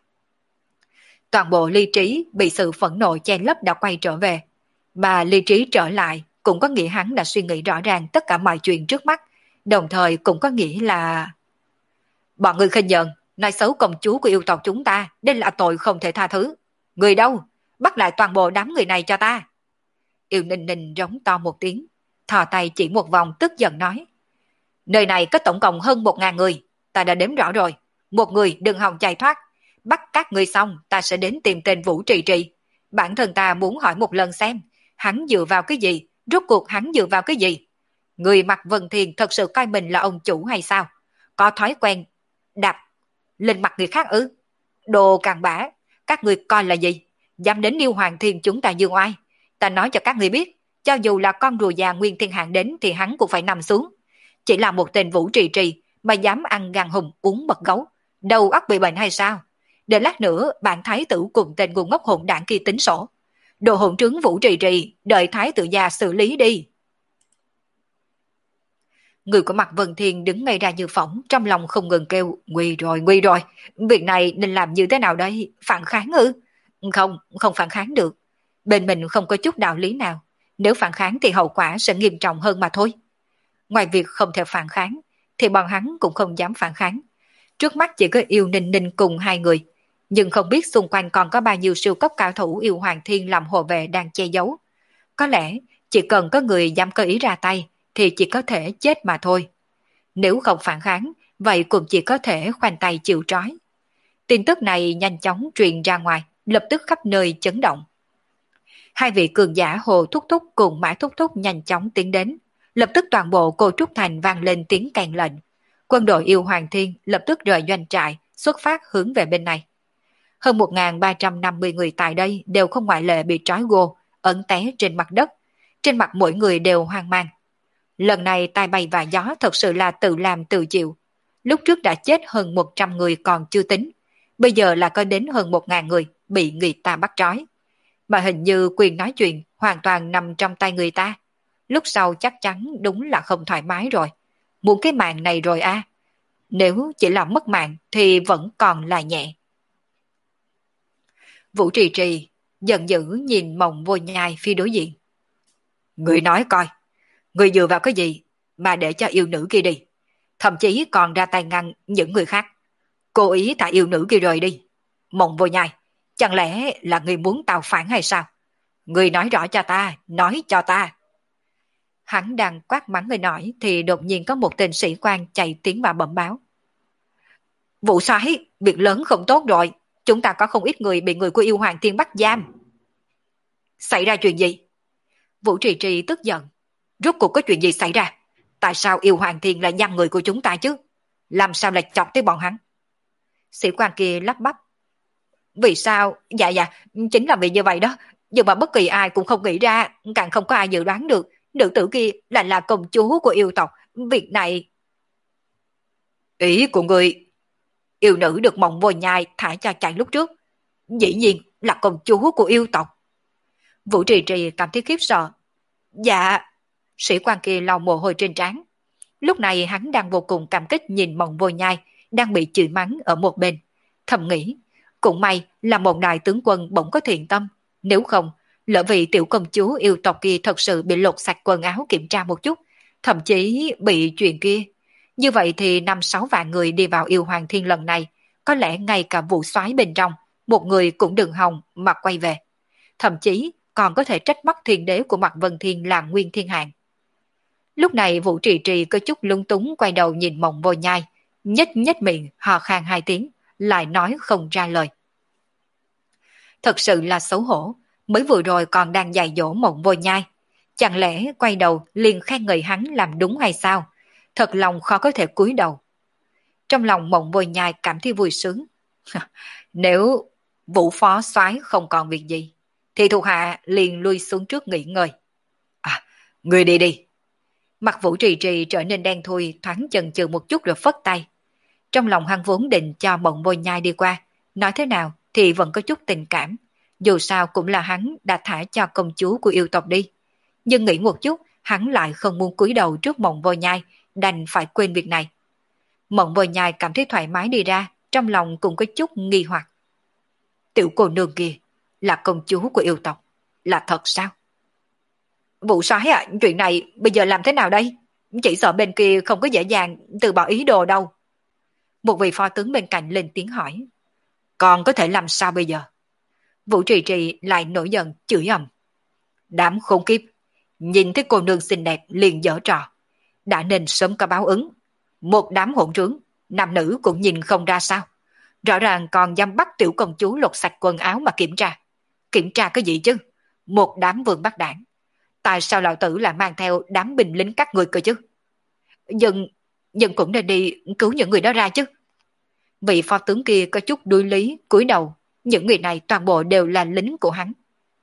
Toàn bộ Ly Trí bị sự phẫn nộ che lấp đã quay trở về, mà Ly Trí trở lại cũng có nghĩa hắn đã suy nghĩ rõ ràng tất cả mọi chuyện trước mắt, đồng thời cũng có nghĩa là... Bọn người khinh nhờn, nói xấu công chúa của yêu tộc chúng ta, đây là tội không thể tha thứ. Người đâu? Bắt lại toàn bộ đám người này cho ta. Yêu Ninh Ninh rống to một tiếng, thò tay chỉ một vòng tức giận nói. Nơi này có tổng cộng hơn một ngàn người, ta đã đếm rõ rồi. Một người đừng hòng chạy thoát. Bắt các người xong, ta sẽ đến tìm tên Vũ Trì Trì. Bản thân ta muốn hỏi một lần xem, hắn dựa vào cái gì? Rốt cuộc hắn dựa vào cái gì? Người Mặc Vân Thiên thật sự coi mình là ông chủ hay sao? Có thói quen đạp lên mặt người khác ư? Đồ càng bã, các người coi là gì? Dám đến Yêu Hoàng Thiên chúng ta dương oai. Ta nói cho các người biết, cho dù là con rùa già Nguyên Thiên Hạng đến thì hắn cũng phải nằm xuống. Chỉ là một tên Vũ Trì Trì mà dám ăn gan hùm uống mật gấu, đầu óc bị bệnh hay sao? Để lát nữa bạn thái tử cùng tên ngu ngốc hỗn đảng kia tính sổ. Đồ hỗn trướng Vũ Trì Trì, đợi thái tử già xử lý đi. Người của Mạc Vân Thiên đứng ngay ra như phỏng, trong lòng không ngừng kêu, nguy rồi, nguy rồi, việc này nên làm như thế nào đây, phản kháng ư? Không, không phản kháng được. Bên mình không có chút đạo lý nào, nếu phản kháng thì hậu quả sẽ nghiêm trọng hơn mà thôi. Ngoài việc không thể phản kháng, thì bọn hắn cũng không dám phản kháng. Trước mắt chỉ có Yêu Ninh Ninh cùng hai người, nhưng không biết xung quanh còn có bao nhiêu siêu cấp cao thủ Yêu Hoàng Thiên làm hộ vệ đang che giấu. Có lẽ chỉ cần có người dám cơ ý ra tay, thì chỉ có thể chết mà thôi. Nếu không phản kháng, vậy cũng chỉ có thể khoanh tay chịu trói. Tin tức này nhanh chóng truyền ra ngoài, lập tức khắp nơi chấn động. Hai vị cường giả Hồ Thúc Thúc cùng Mã Thúc Thúc nhanh chóng tiến đến, lập tức toàn bộ Cô Trúc Thành vang lên tiếng kèn lệnh. Quân đội Yêu Hoàng Thiên lập tức rời doanh trại, xuất phát hướng về bên này. Hơn một nghìn ba trăm năm mươi người tại đây đều không ngoại lệ bị trói gô, ẩn té trên mặt đất. Trên mặt mỗi người đều hoang mang. Lần này tai bay và gió thật sự là tự làm tự chịu. Lúc trước đã chết hơn một trăm người còn chưa tính, bây giờ là có đến hơn một nghìn người bị người ta bắt trói. Mà hình như quyền nói chuyện hoàn toàn nằm trong tay người ta. Lúc sau chắc chắn đúng là không thoải mái rồi. Muốn cái mạng này rồi a. À. Nếu chỉ là mất mạng thì vẫn còn là nhẹ. Vũ Trì Trì giận dữ nhìn Mộng Vô Nhai phía đối diện. Người nói coi, người dựa vào cái gì mà để cho yêu nữ kia đi, thậm chí còn ra tay ngăn những người khác, cố ý thả yêu nữ kia rời đi. Mộng Vô Nhai, chẳng lẽ là người muốn tào phản hay sao? Người nói rõ cho ta, nói cho ta. Hắn đang quát mắng người nổi thì đột nhiên có một tên sĩ quan chạy tiến vào bẩm báo. Vụ soái, việc lớn không tốt rồi, chúng ta có không ít người bị người của yêu hoàng thiên bắt giam. Xảy ra chuyện gì? Vũ Trì Trì tức giận. Rốt cuộc có chuyện gì xảy ra? Tại sao yêu hoàng thiên lại giam người của chúng ta chứ? Làm sao lại chọc tới bọn hắn? Sĩ quan kia lắp bắp. Vì sao? Dạ dạ, chính là vì như vậy đó. Nhưng mà bất kỳ ai cũng không nghĩ ra, càng không có ai dự đoán được nữ tử kia là là công chúa của yêu tộc. Việc này... Ý của người... Yêu nữ được Mộng Vô Nhai thả cho chạy lúc trước. Dĩ nhiên là công chúa của yêu tộc. Vũ Trì Trì cảm thấy khiếp sợ. Dạ... Sĩ quan kia lau mồ hôi trên trán. Lúc này hắn đang vô cùng cảm kích nhìn Mộng Vô Nhai đang bị chửi mắng ở một bên. Thầm nghĩ, cũng may là một đại tướng quân bỗng có thiện tâm. Nếu không, lỡ vì tiểu công chúa yêu tộc kia thật sự bị lột sạch quần áo kiểm tra một chút, thậm chí bị chuyện kia. Như vậy thì năm sáu vạn người đi vào yêu hoàng thiên lần này, có lẽ ngay cả vụ soái bên trong, một người cũng đừng hòng mà quay về. Thậm chí còn có thể trách móc thiên đế của Mạc Vân Thiên là Nguyên Thiên Hạng. Lúc này Vũ Trì Trì có chút lung túng quay đầu nhìn Mộng Vô Nhai, nhếch nhếch miệng hò khan hai tiếng, lại nói không ra lời. Thật sự là xấu hổ, mới vừa rồi còn đang dạy dỗ Mộng Vô Nhai. Chẳng lẽ quay đầu liền khen ngợi hắn làm đúng hay sao? Thật lòng khó có thể cúi đầu. Trong lòng Mộng Vô Nhai cảm thấy vui sướng. Nếu Vũ phó soái không còn việc gì, thì thuộc hạ liền lui xuống trước nghỉ ngơi. À, người đi đi. Mặt Vũ Trì Trì trở nên đen thui, thoáng chần chừ một chút rồi phất tay. Trong lòng hắn vốn định cho Mộng Vô Nhai đi qua, nói thế nào thì vẫn có chút tình cảm. Dù sao cũng là hắn đã thả cho công chúa của yêu tộc đi. Nhưng nghĩ một chút, hắn lại không muốn cúi đầu trước Mộng Vô Nhai, đành phải quên việc này. Mộng Vô Nhai cảm thấy thoải mái đi ra, trong lòng cũng có chút nghi hoặc. Tiểu cô nương kia là công chúa của yêu tộc, là thật sao? Vụ soái ạ, chuyện này bây giờ làm thế nào đây? Chỉ sợ bên kia không có dễ dàng từ bỏ ý đồ đâu. Một vị phó tướng bên cạnh lên tiếng hỏi. Còn có thể làm sao bây giờ? Vũ Trì Trì lại nổi giận chửi ầm. Đám khốn kiếp, nhìn thấy cô nương xinh đẹp liền giở trò. Đã nên sớm có báo ứng. Một đám hỗn trướng, nam nữ cũng nhìn không ra sao. Rõ ràng còn dám bắt tiểu công chúa lột sạch quần áo mà kiểm tra. Kiểm tra cái gì chứ? Một đám vương bắt đảng. Tại sao lão tử lại mang theo đám binh lính các người cơ chứ? Nhưng, nhưng cũng nên đi cứu những người đó ra chứ. Vị phó tướng kia có chút đuối lý, cúi đầu. Những người này toàn bộ đều là lính của hắn.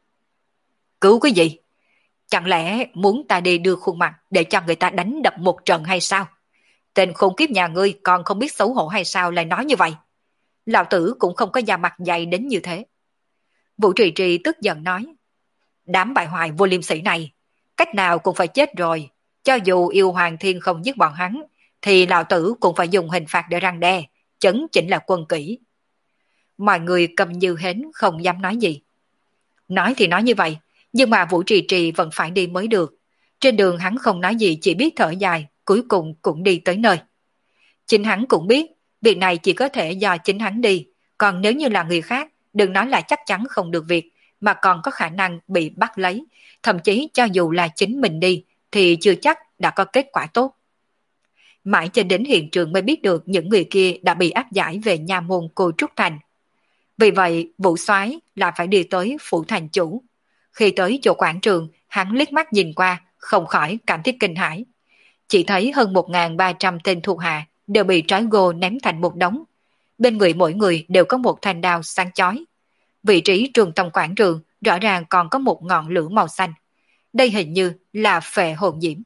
Cứu cái gì? Chẳng lẽ muốn ta đi đưa khuôn mặt để cho người ta đánh đập một trận hay sao? Tên khốn kiếp nhà ngươi còn không biết xấu hổ hay sao lại nói như vậy? Lão tử cũng không có da mặt dày đến như thế. Vũ Trì Trì tức giận nói. Đám bại hoại vô liêm sỉ này, cách nào cũng phải chết rồi. Cho dù yêu hoàng thiên không giết bọn hắn, thì lão tử cũng phải dùng hình phạt để răng đe, chấn chỉnh là quân kỷ. Mọi người cầm như hến không dám nói gì. Nói thì nói như vậy, nhưng mà Vũ Trì Trì vẫn phải đi mới được. Trên đường hắn không nói gì, chỉ biết thở dài, cuối cùng cũng đi tới nơi. Chính hắn cũng biết, việc này chỉ có thể do chính hắn đi, còn nếu như là người khác, đừng nói là chắc chắn không được việc, mà còn có khả năng bị bắt lấy, thậm chí cho dù là chính mình đi, thì chưa chắc đã có kết quả tốt. Mãi cho đến hiện trường mới biết được những người kia đã bị áp giải về nhà môn Cô Trúc Thành. Vì vậy, Vũ soái là phải đi tới phủ thành chủ. Khi tới chỗ quảng trường, hắn liếc mắt nhìn qua, không khỏi cảm thấy kinh hãi. Chỉ thấy hơn một nghìn ba trăm tên thuộc hạ đều bị trói gô ném thành một đống. Bên người mỗi người đều có một thanh đao sáng chói. Vị trí trường tông quảng trường rõ ràng còn có một ngọn lửa màu xanh. Đây hình như là phệ hồn diễm.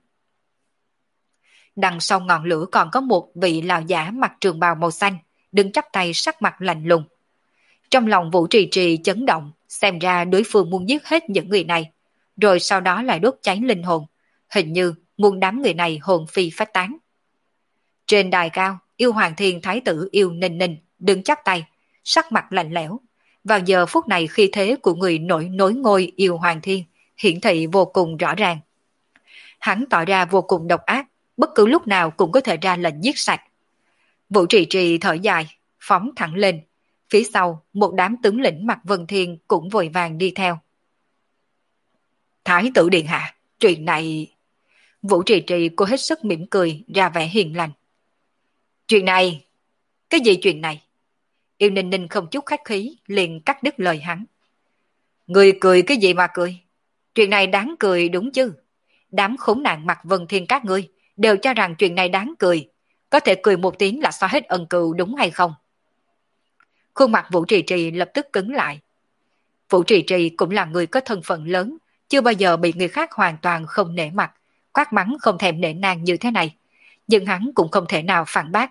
Đằng sau ngọn lửa còn có một vị lão giả mặc trường bào màu xanh, đứng chắp tay sắc mặt lạnh lùng. Trong lòng Vũ Trì Trì chấn động, xem ra đối phương muốn giết hết những người này, rồi sau đó lại đốt cháy linh hồn, hình như muốn đám người này hồn phi phách tán. Trên đài cao, yêu hoàng thiên thái tử Yêu Ninh Ninh đứng chắp tay, sắc mặt lạnh lẽo. Vào giờ phút này khí thế của người nổi nối ngôi yêu hoàng thiên hiển thị vô cùng rõ ràng. Hắn tỏ ra vô cùng độc ác, bất cứ lúc nào cũng có thể ra lệnh giết sạch. Vũ Trì Trì thở dài, phóng thẳng lên. Phía sau, một đám tướng lĩnh mặc Vân Thiên cũng vội vàng đi theo. Thái tử điện hạ, chuyện này... Vũ Trì Trì cô hết sức mỉm cười ra vẻ hiền lành. Chuyện này, cái gì chuyện này? Yêu Ninh Ninh không chút khách khí liền cắt đứt lời hắn. Người cười cái gì mà cười? Chuyện này đáng cười đúng chứ? Đám khốn nạn mặt Vân Thiên các ngươi đều cho rằng chuyện này đáng cười. Có thể cười một tiếng là xóa hết ân cừu đúng hay không? Khuôn mặt Vũ Trì Trì lập tức cứng lại. Vũ Trì Trì cũng là người có thân phận lớn, chưa bao giờ bị người khác hoàn toàn không nể mặt, quát mắng không thèm nể nang như thế này. Nhưng hắn cũng không thể nào phản bác.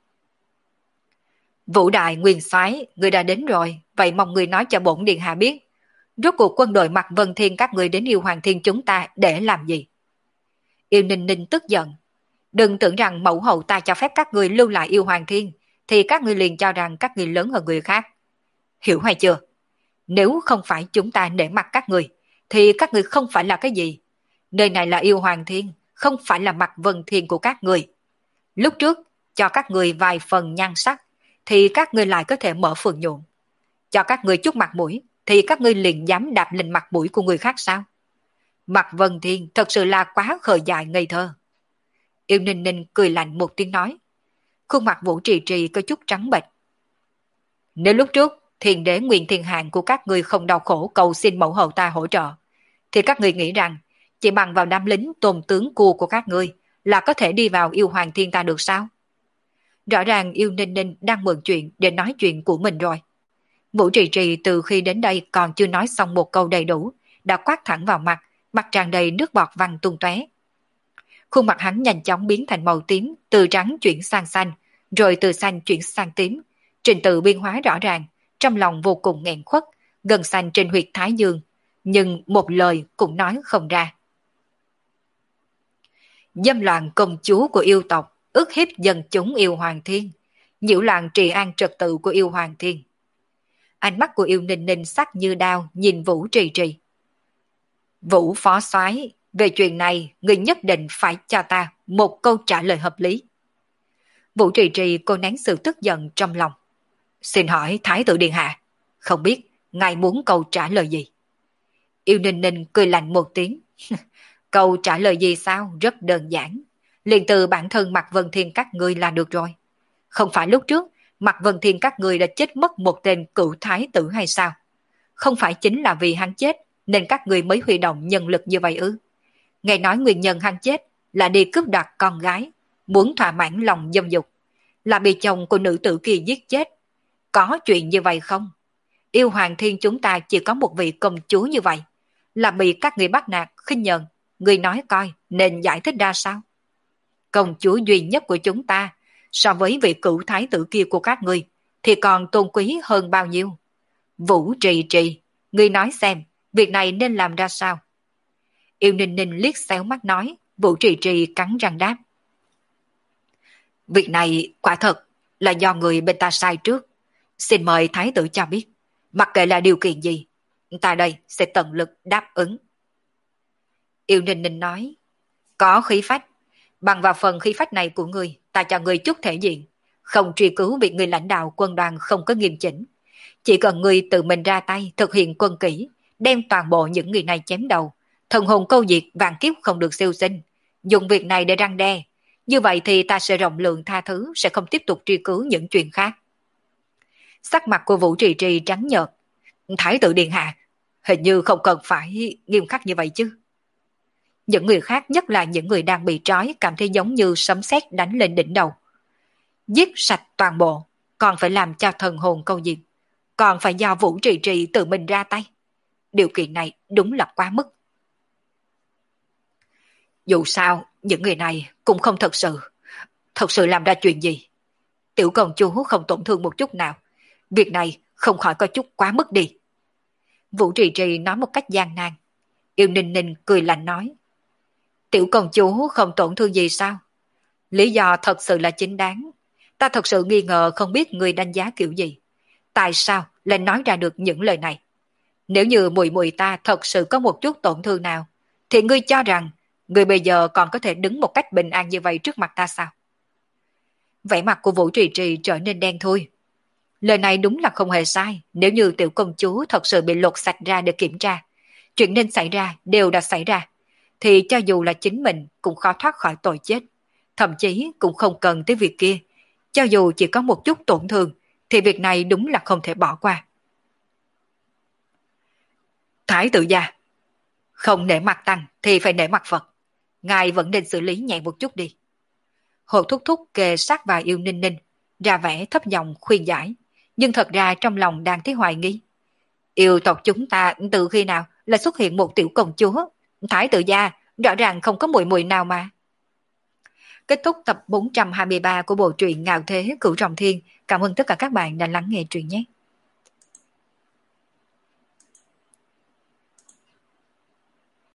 Vũ Đại Nguyên Soái, người đã đến rồi, vậy mong người nói cho bổn điện hạ biết. Rốt cuộc quân đội mặt Vân Thiên các người đến Yêu Hoàng Thiên chúng ta để làm gì? Yêu Ninh Ninh tức giận. Đừng tưởng rằng mẫu hậu ta cho phép các người lưu lại Yêu Hoàng Thiên, thì các người liền cho rằng các người lớn hơn người khác. Hiểu hay chưa? Nếu không phải chúng ta nể mặt các người, thì các người không phải là cái gì. Nơi này là Yêu Hoàng Thiên, không phải là mặt Vân Thiên của các người. Lúc trước, cho các người vài phần nhan sắc, thì các người lại có thể mở phường nhuộm. Cho các người chút mặt mũi, thì các ngươi liền dám đạp lên mặt mũi của người khác sao? Mặt Vân Thiên thật sự là quá khờ dại ngây thơ. Yêu Ninh Ninh cười lạnh một tiếng nói. Khuôn mặt Vũ Trì Trì có chút trắng bệch. Nếu lúc trước Thiên đế Nguyên Thiên Hạng của các ngươi không đau khổ cầu xin mẫu hậu ta hỗ trợ, thì các ngươi nghĩ rằng chỉ bằng vào đám lính tôn tướng cua của các ngươi là có thể đi vào Yêu Hoàng Thiên ta được sao? Rõ ràng Yêu Ninh Ninh đang mượn chuyện để nói chuyện của mình rồi. Vũ Trì Trì từ khi đến đây còn chưa nói xong một câu đầy đủ, đã quát thẳng vào mặt, mặt tràn đầy nước bọt văng tung tóe. Khuôn mặt hắn nhanh chóng biến thành màu tím, từ trắng chuyển sang xanh, rồi từ xanh chuyển sang tím. Trình tự biên hóa rõ ràng, trong lòng vô cùng nghẹn khuất, gần xanh trên huyệt thái dương, nhưng một lời cũng nói không ra. Dâm loạn công chúa của yêu tộc, ức hiếp dân chúng Yêu Hoàng Thiên, nhiễu loạn trị an trật tự của Yêu Hoàng Thiên. Ánh mắt của Yêu Ninh Ninh sắc như đao nhìn Vũ Trì Trì. Vũ phó soái, về chuyện này người nhất định phải cho ta một câu trả lời hợp lý. Vũ Trì Trì cô nén sự tức giận trong lòng. Xin hỏi Thái tử Điện Hạ, không biết ngài muốn câu trả lời gì? Yêu Ninh Ninh cười lạnh một tiếng. Câu trả lời gì sao? Rất đơn giản. Liền từ bản thân Mạc Vân Thiên các ngươi là được rồi. Không phải lúc trước Mạc Vân Thiên các ngươi đã chết mất một tên cựu thái tử hay sao? Không phải chính là vì hắn chết nên các ngươi mới huy động nhân lực như vậy ư? Nghe nói nguyên nhân hắn chết là đi cướp đoạt con gái, muốn thỏa mãn lòng dâm dục, là bị chồng của nữ tử kia giết chết. Có chuyện như vậy không? Yêu Hoàng Thiên chúng ta chỉ có một vị công chúa như vậy, là bị các người bắt nạt, khinh nhờn. Người nói coi nên giải thích ra sao? Công chúa duy nhất của chúng ta so với vị cựu thái tử kia của các ngươi thì còn tôn quý hơn bao nhiêu? Vũ Trì Trì, ngươi nói xem, việc này nên làm ra sao? Yêu Ninh Ninh liếc xéo mắt nói. Vũ Trì Trì cắn răng đáp. Việc này quả thật là do người bên ta sai trước. Xin mời thái tử cho biết, mặc kệ là điều kiện gì, ta đây sẽ tận lực đáp ứng. Yêu Ninh Ninh nói. Có khí phách, bằng vào phần khí phách này của ngươi, ta cho ngươi chút thể diện, không truy cứu việc người lãnh đạo quân đoàn không có nghiêm chỉnh. Chỉ cần ngươi tự mình ra tay thực hiện quân kỷ, đem toàn bộ những người này chém đầu, thần hồn câu diệt, vạn kiếp không được siêu sinh, dùng việc này để răng đe. Như vậy thì ta sẽ rộng lượng tha thứ, sẽ không tiếp tục truy cứu những chuyện khác. Sắc mặt của Vũ Trì Trì trắng nhợt. Thái tử Điện Hạ, hình như không cần phải nghiêm khắc như vậy chứ. Những người khác, nhất là những người đang bị trói, cảm thấy giống như sấm sét đánh lên đỉnh đầu. Giết sạch toàn bộ, còn phải làm cho thần hồn câu diệt, còn phải do Vũ Trì Trì tự mình ra tay. Điều kiện này đúng là quá mức. Dù sao, những người này cũng không thật sự, thật sự làm ra chuyện gì. Tiểu công chúa không tổn thương một chút nào. Việc này không khỏi có chút quá mức đi. Vũ Trì Trì nói một cách gian nan. Yêu Ninh Ninh cười lạnh nói. Tiểu công chúa không tổn thương gì sao? Lý do thật sự là chính đáng. Ta thật sự nghi ngờ không biết người đánh giá kiểu gì. Tại sao lại nói ra được những lời này? Nếu như muội muội ta thật sự có một chút tổn thương nào, thì ngươi cho rằng người bây giờ còn có thể đứng một cách bình an như vậy trước mặt ta sao? Vẻ mặt của Vũ Trì Trì trở nên đen thui. Lời này đúng là không hề sai. Nếu như tiểu công chúa thật sự bị lột sạch ra để kiểm tra, chuyện nên xảy ra đều đã xảy ra. thì cho dù là chính mình cũng khó thoát khỏi tội chết. Thậm chí cũng không cần tới việc kia. Cho dù chỉ có một chút tổn thương, thì việc này đúng là không thể bỏ qua. Thái tử gia, không nể mặt tăng thì phải nể mặt Phật. Ngài vẫn nên xử lý nhẹ một chút đi. Hồ Thúc Thúc kề sát vào Yêu Ninh Ninh, ra vẻ thấp giọng khuyên giải, nhưng thật ra trong lòng đang thấy hoài nghi. Yêu tộc chúng ta từ khi nào là xuất hiện một tiểu công chúa? Thái tử gia, rõ ràng không có muội muội nào mà. Kết thúc tập bốn trăm hai mươi ba của bộ truyện Ngạo Thế Cửu Trọng Thiên. Cảm ơn tất cả các bạn đã lắng nghe truyện nhé.